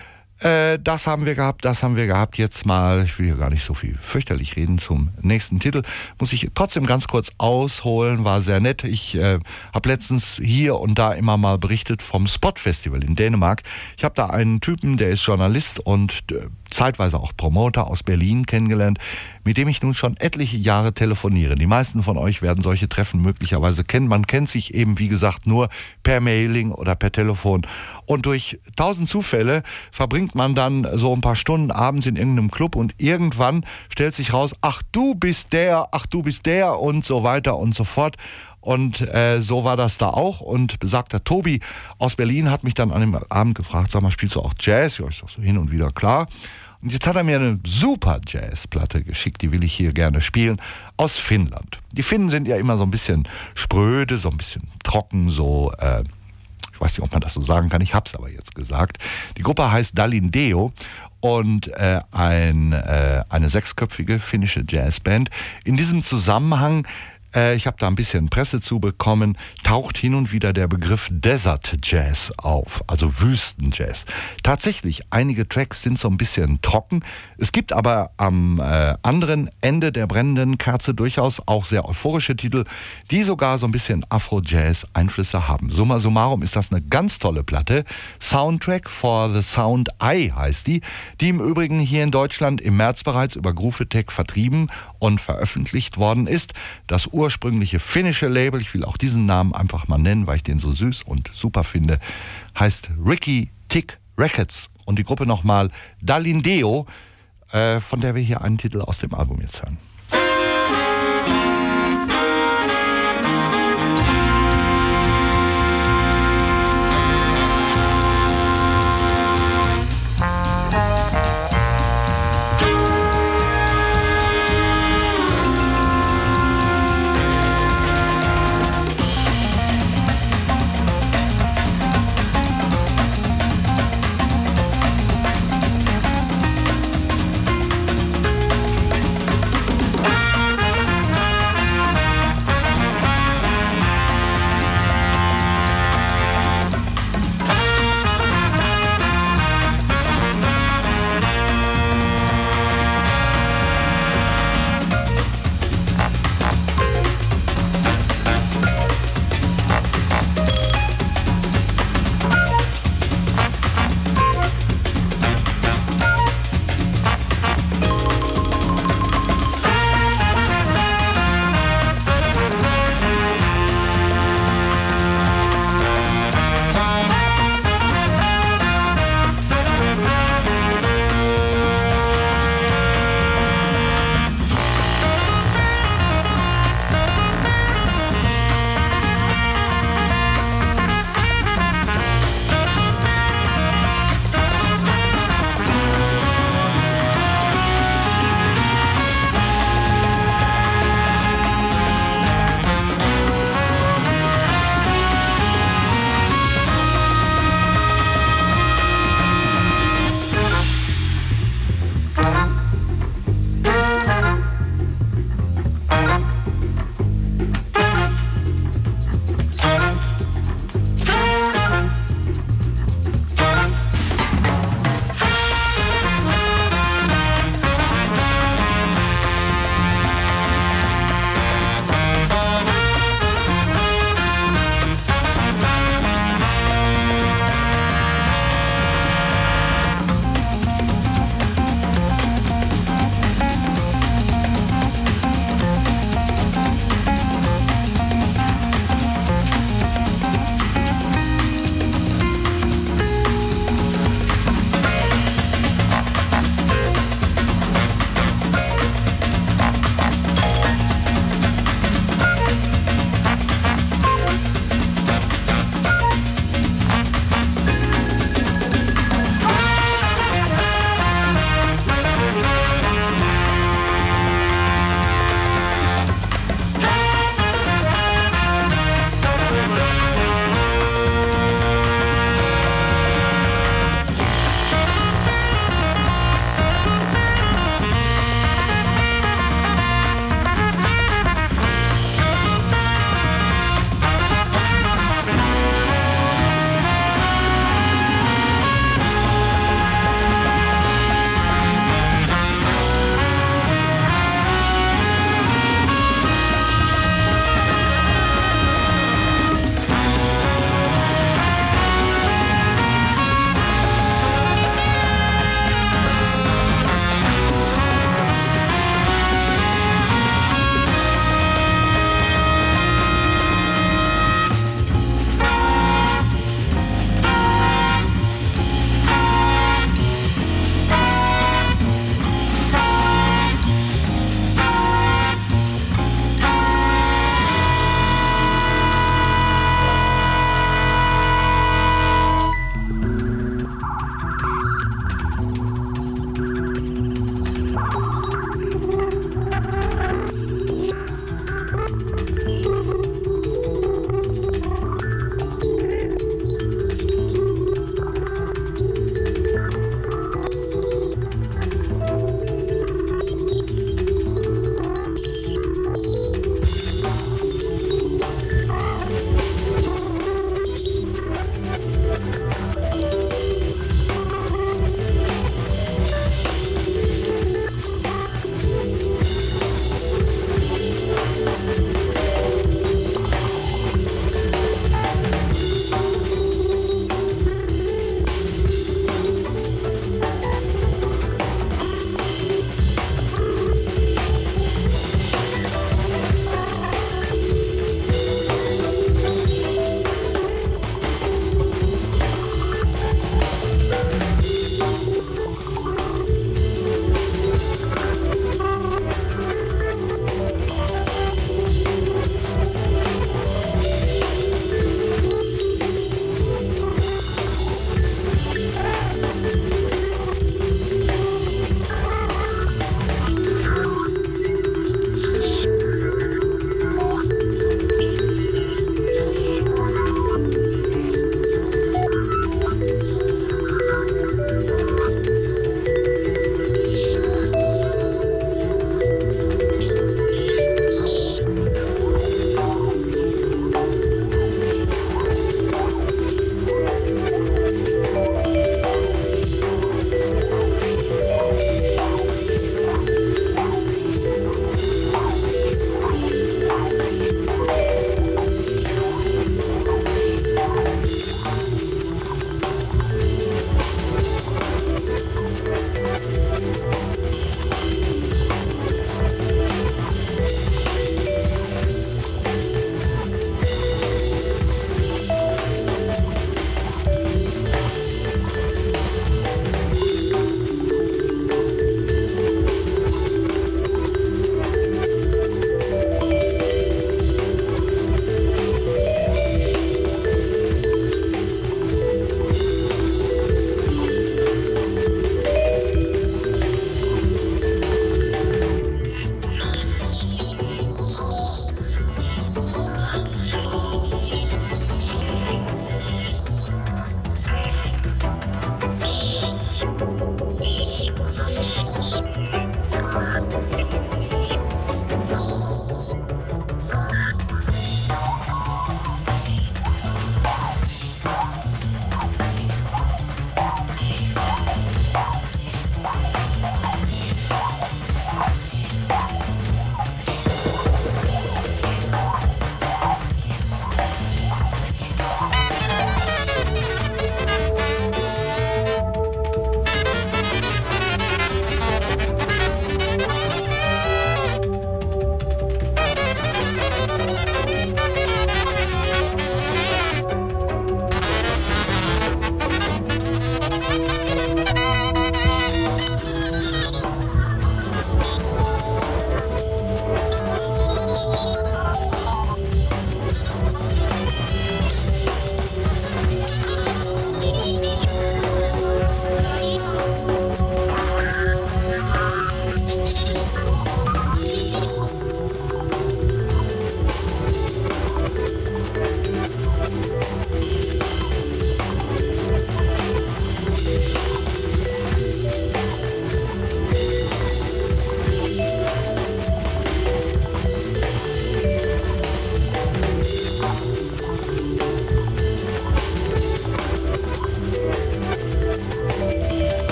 Äh, das haben wir gehabt, das haben wir gehabt. Jetzt mal, ich will hier gar nicht so viel fürchterlich reden zum nächsten Titel. Muss ich trotzdem ganz kurz ausholen, war sehr nett. Ich äh, habe letztens hier und da immer mal berichtet vom Spot Festival in Dänemark. Ich habe da einen Typen, der ist Journalist und äh, zeitweise auch Promoter aus Berlin kennengelernt, mit dem ich nun schon etliche Jahre telefoniere. Die meisten von euch werden solche Treffen möglicherweise kennen. Man kennt sich eben, wie gesagt, nur per Mailing oder per Telefon. Und durch tausend Zufälle verbringt man dann so ein paar Stunden abends in irgendeinem Club und irgendwann stellt sich raus, ach du bist der, ach du bist der und so weiter und so fort. Und äh, so war das da auch. Und besagter Tobi aus Berlin hat mich dann an dem Abend gefragt, sag mal, spielst du auch Jazz? Ja, ich sag so hin und wieder, klar. Und jetzt hat er mir eine super Jazzplatte geschickt, die will ich hier gerne spielen, aus Finnland. Die Finnen sind ja immer so ein bisschen spröde, so ein bisschen trocken, so, äh, ich weiß nicht, ob man das so sagen kann, ich hab's aber jetzt gesagt. Die Gruppe heißt Dalindeo und äh, ein, äh, eine sechsköpfige finnische Jazzband. In diesem Zusammenhang, äh, ich habe da ein bisschen Presse zu bekommen, taucht hin und wieder der Begriff Desert Jazz auf, also Wüstenjazz. Tatsächlich, einige Tracks sind so ein bisschen trocken. Es gibt aber am äh, anderen Ende der brennenden Kerze durchaus auch sehr euphorische Titel, die sogar so ein bisschen Afro-Jazz-Einflüsse haben. Summa summarum ist das eine ganz tolle Platte. Soundtrack for the Sound Eye heißt die, die im Übrigen hier in Deutschland im März bereits über Groovetech vertrieben und veröffentlicht worden ist. Das ursprüngliche finnische Label, ich will auch diesen Namen einfach mal nennen, weil ich den so süß und super finde, heißt Ricky Tick Records. Und die Gruppe nochmal Dalindeo, äh, von der wir hier einen Titel aus dem Album jetzt hören.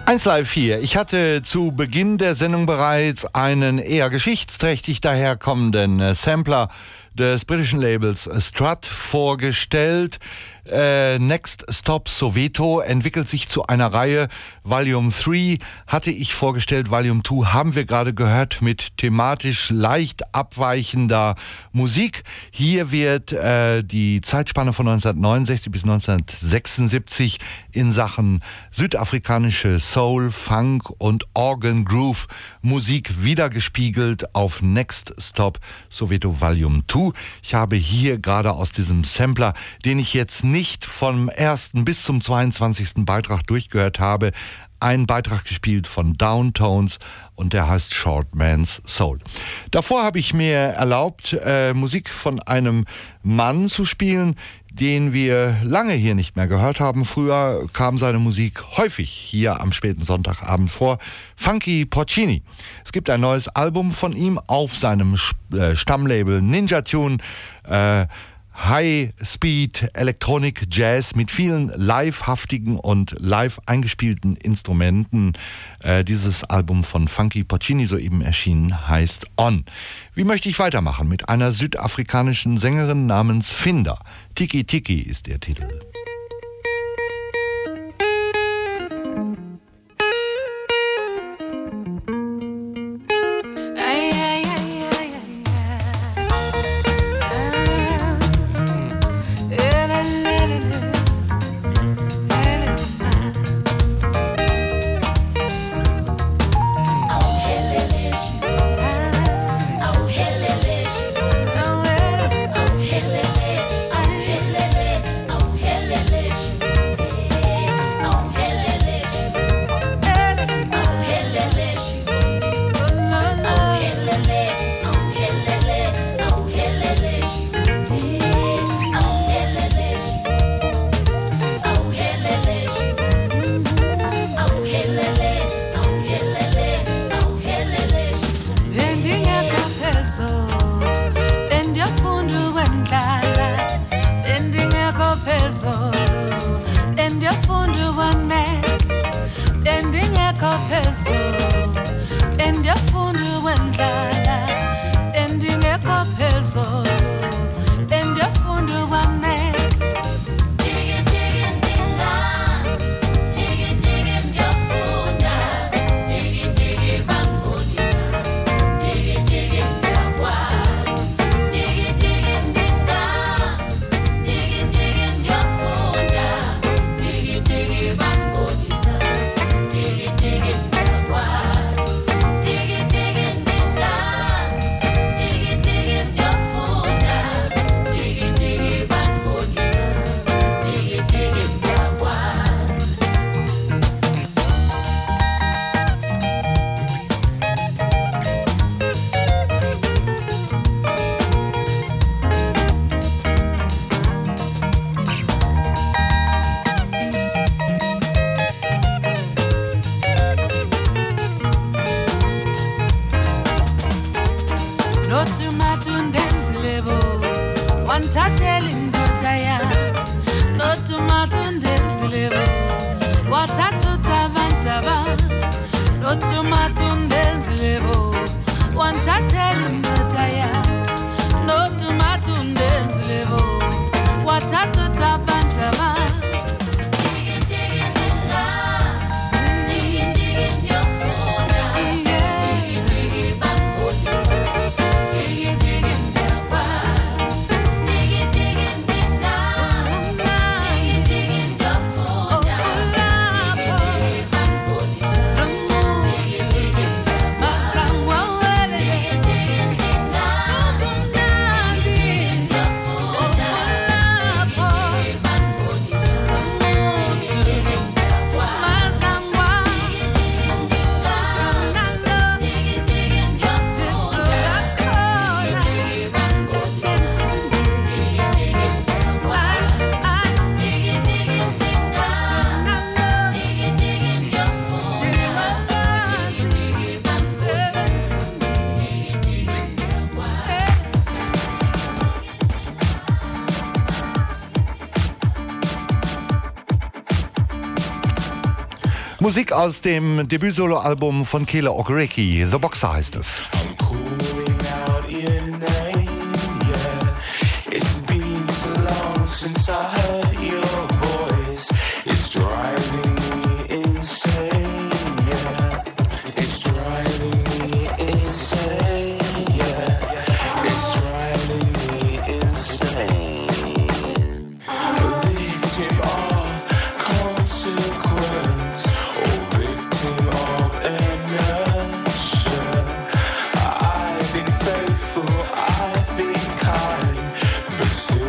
eins Live hier. Ich hatte zu Beginn der Sendung bereits einen eher geschichtsträchtig daherkommenden Sampler des britischen Labels Strut vorgestellt. Äh, Next Stop Soweto entwickelt sich zu einer Reihe. Volume drei hatte ich vorgestellt, Volume zwei haben wir gerade gehört mit thematisch leicht abweichender Musik. Hier wird äh, die Zeitspanne von neunzehnhundertneunundsechzig bis neunzehnhundertsechsundsiebzig in Sachen südafrikanische Soul, Funk und Organ Groove Musik wiedergespiegelt auf Next Stop Soweto Volume zwei. Ich habe hier gerade aus diesem Sampler, den ich jetzt nicht nicht vom ersten bis zum zweiundzwanzigsten Beitrag durchgehört habe, einen Beitrag gespielt von Downtones und der heißt Short Man's Soul. Davor habe ich mir erlaubt, äh, Musik von einem Mann zu spielen, den wir lange hier nicht mehr gehört haben. Früher kam seine Musik häufig hier am späten Sonntagabend vor. Funky Porcini. Es gibt ein neues Album von ihm auf seinem äh, Stammlabel Ninja Tune. Äh, High-Speed Electronic Jazz mit vielen livehaftigen und live eingespielten Instrumenten. Äh, dieses Album von Funky Porcini, soeben erschienen, heißt On. Wie möchte ich weitermachen? Mit einer südafrikanischen Sängerin namens Finder. Tiki Tiki ist der Titel. Digging, Musik aus dem Debütsoloalbum von Kele Okereke, The Boxer heißt es. Since I heard your voice, it's driving me insane, yeah. It's driving me insane, yeah. It's driving me insane. A victim of consequence, or victim of inertia. I've been faithful, I've been kind, but still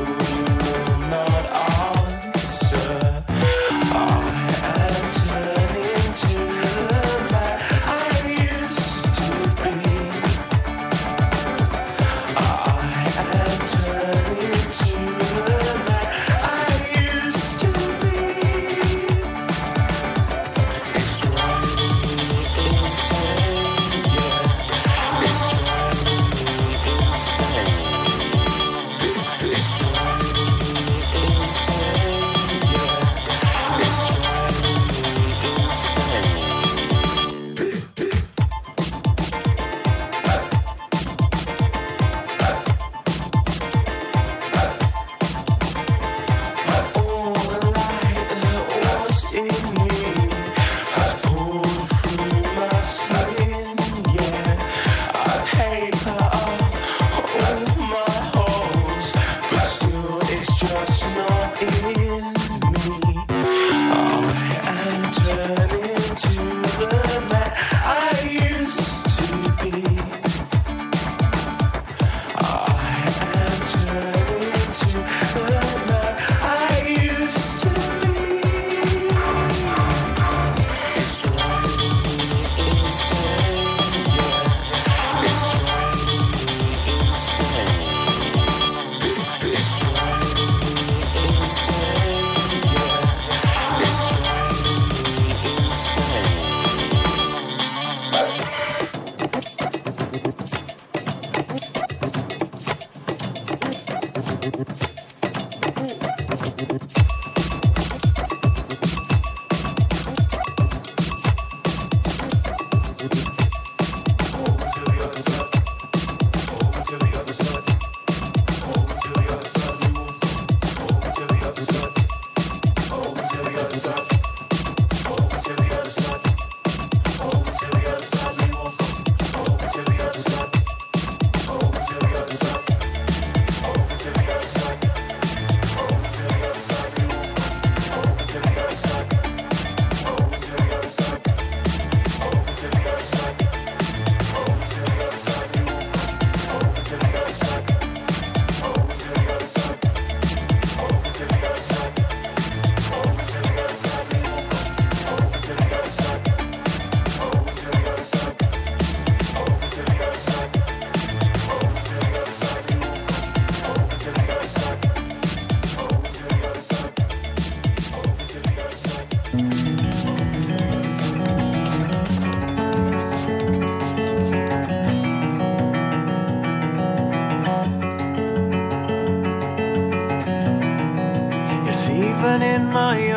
even in my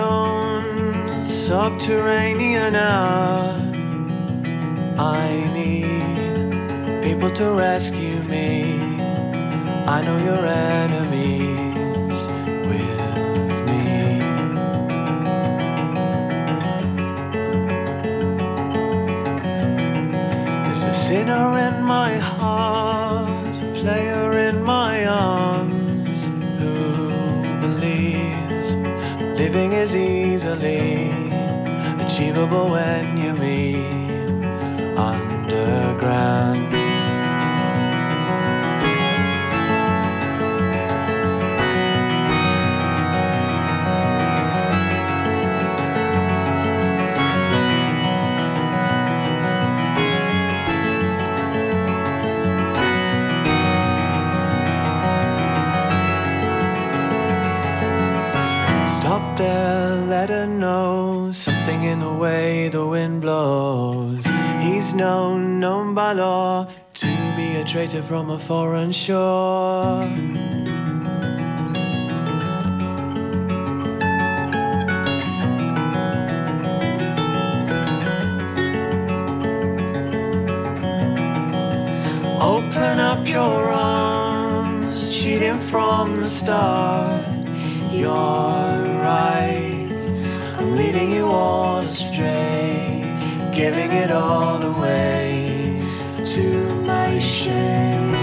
own subterranean art, I need people to rescue me. I know your enemies with me. There's a sinner in my heart, a player in my arms, who believes living is easily achievable when you meet underground. Stop there, let her know something in the way the wind blows. He's known, known by law, to be a traitor from a foreign shore. from the start. You're right, I'm leading you all astray, giving it all away to my shame.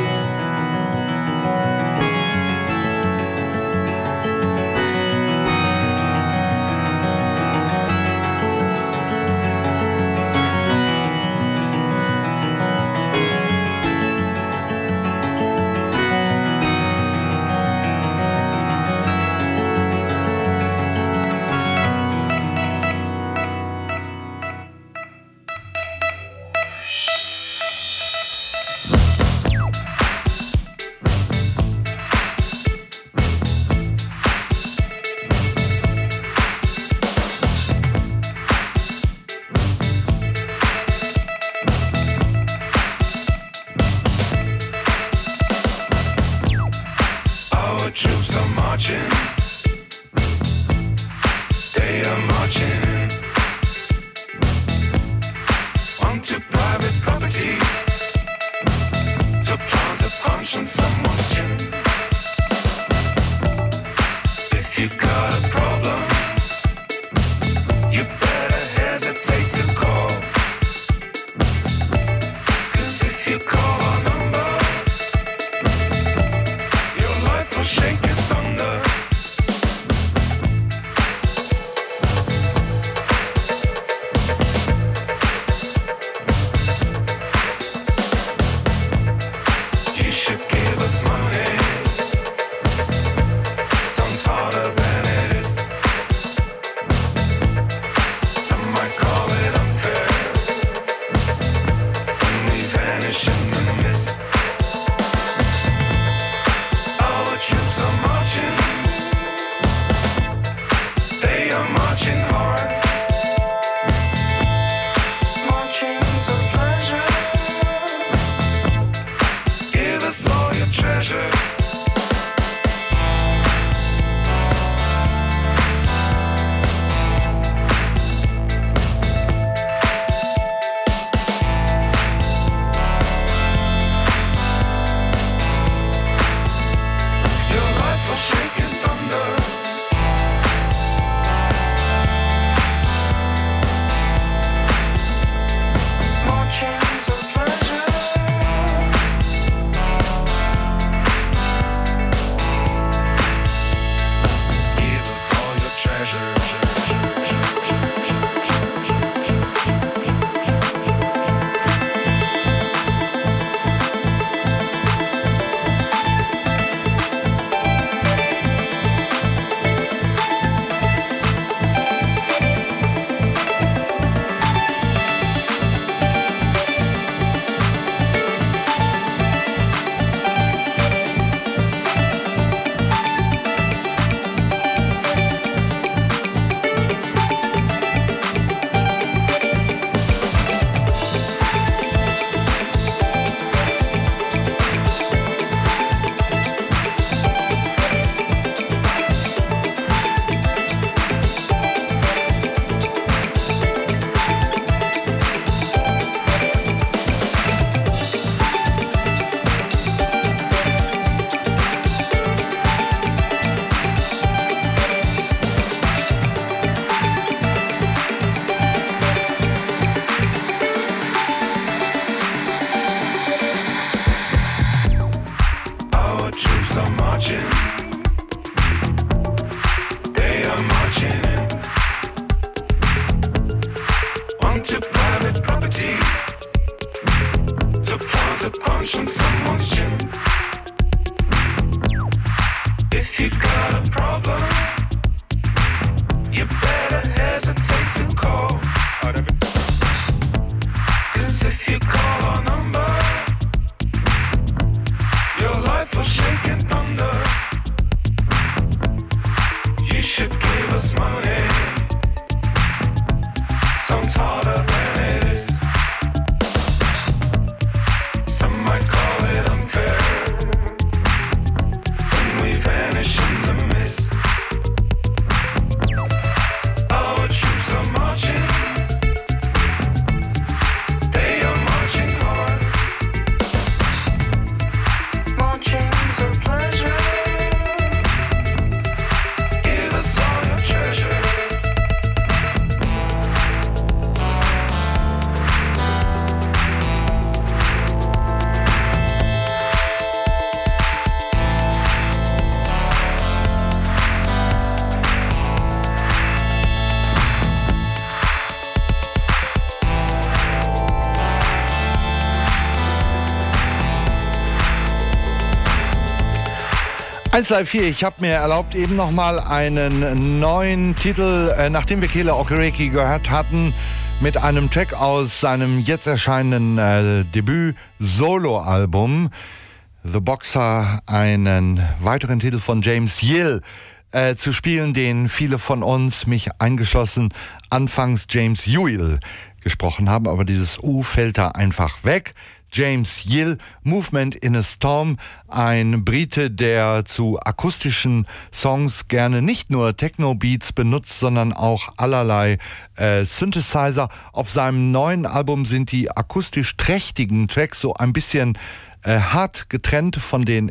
eins Live vier, ich habe mir erlaubt, eben nochmal einen neuen Titel, äh, nachdem wir Kele Okereke gehört hatten, mit einem Track aus seinem jetzt erscheinenden äh, Debüt-Solo-Album The Boxer, einen weiteren Titel von James Gill äh, zu spielen, den viele von uns, mich eingeschlossen, anfangs James Ewell gesprochen haben, aber dieses U fällt da einfach weg. James Gill, Movement in a Storm, ein Brite, der zu akustischen Songs gerne nicht nur Techno-Beats benutzt, sondern auch allerlei äh, Synthesizer. Auf seinem neuen Album sind die akustisch trächtigen Tracks so ein bisschen äh, hart getrennt von den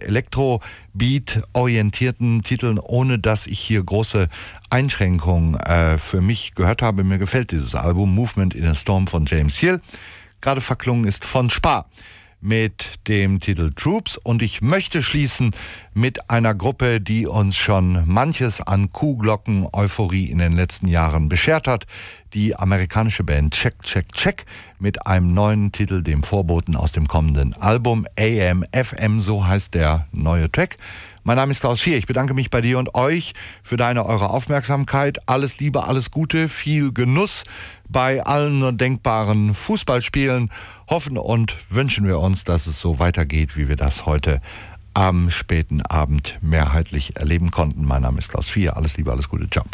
Elektro-Beat-orientierten Titeln, ohne dass ich hier große Einschränkungen äh, für mich gehört habe. Mir gefällt dieses Album Movement in a Storm von James Gill. Gerade verklungen ist von Spa mit dem Titel Troops, und ich möchte schließen mit einer Gruppe, die uns schon manches an Kuhglocken-Euphorie in den letzten Jahren beschert hat. Die amerikanische Band Check, Check, Check mit einem neuen Titel, dem Vorboten aus dem kommenden Album A M F M, so heißt der neue Track. Mein Name ist Klaus Vier. Ich bedanke mich bei dir und euch für deine, eure Aufmerksamkeit. Alles Liebe, alles Gute, viel Genuss bei allen nur denkbaren Fußballspielen. Hoffen und wünschen wir uns, dass es so weitergeht, wie wir das heute am späten Abend mehrheitlich erleben konnten. Mein Name ist Klaus Vier. Alles Liebe, alles Gute. Ciao.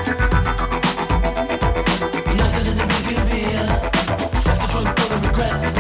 Regrets.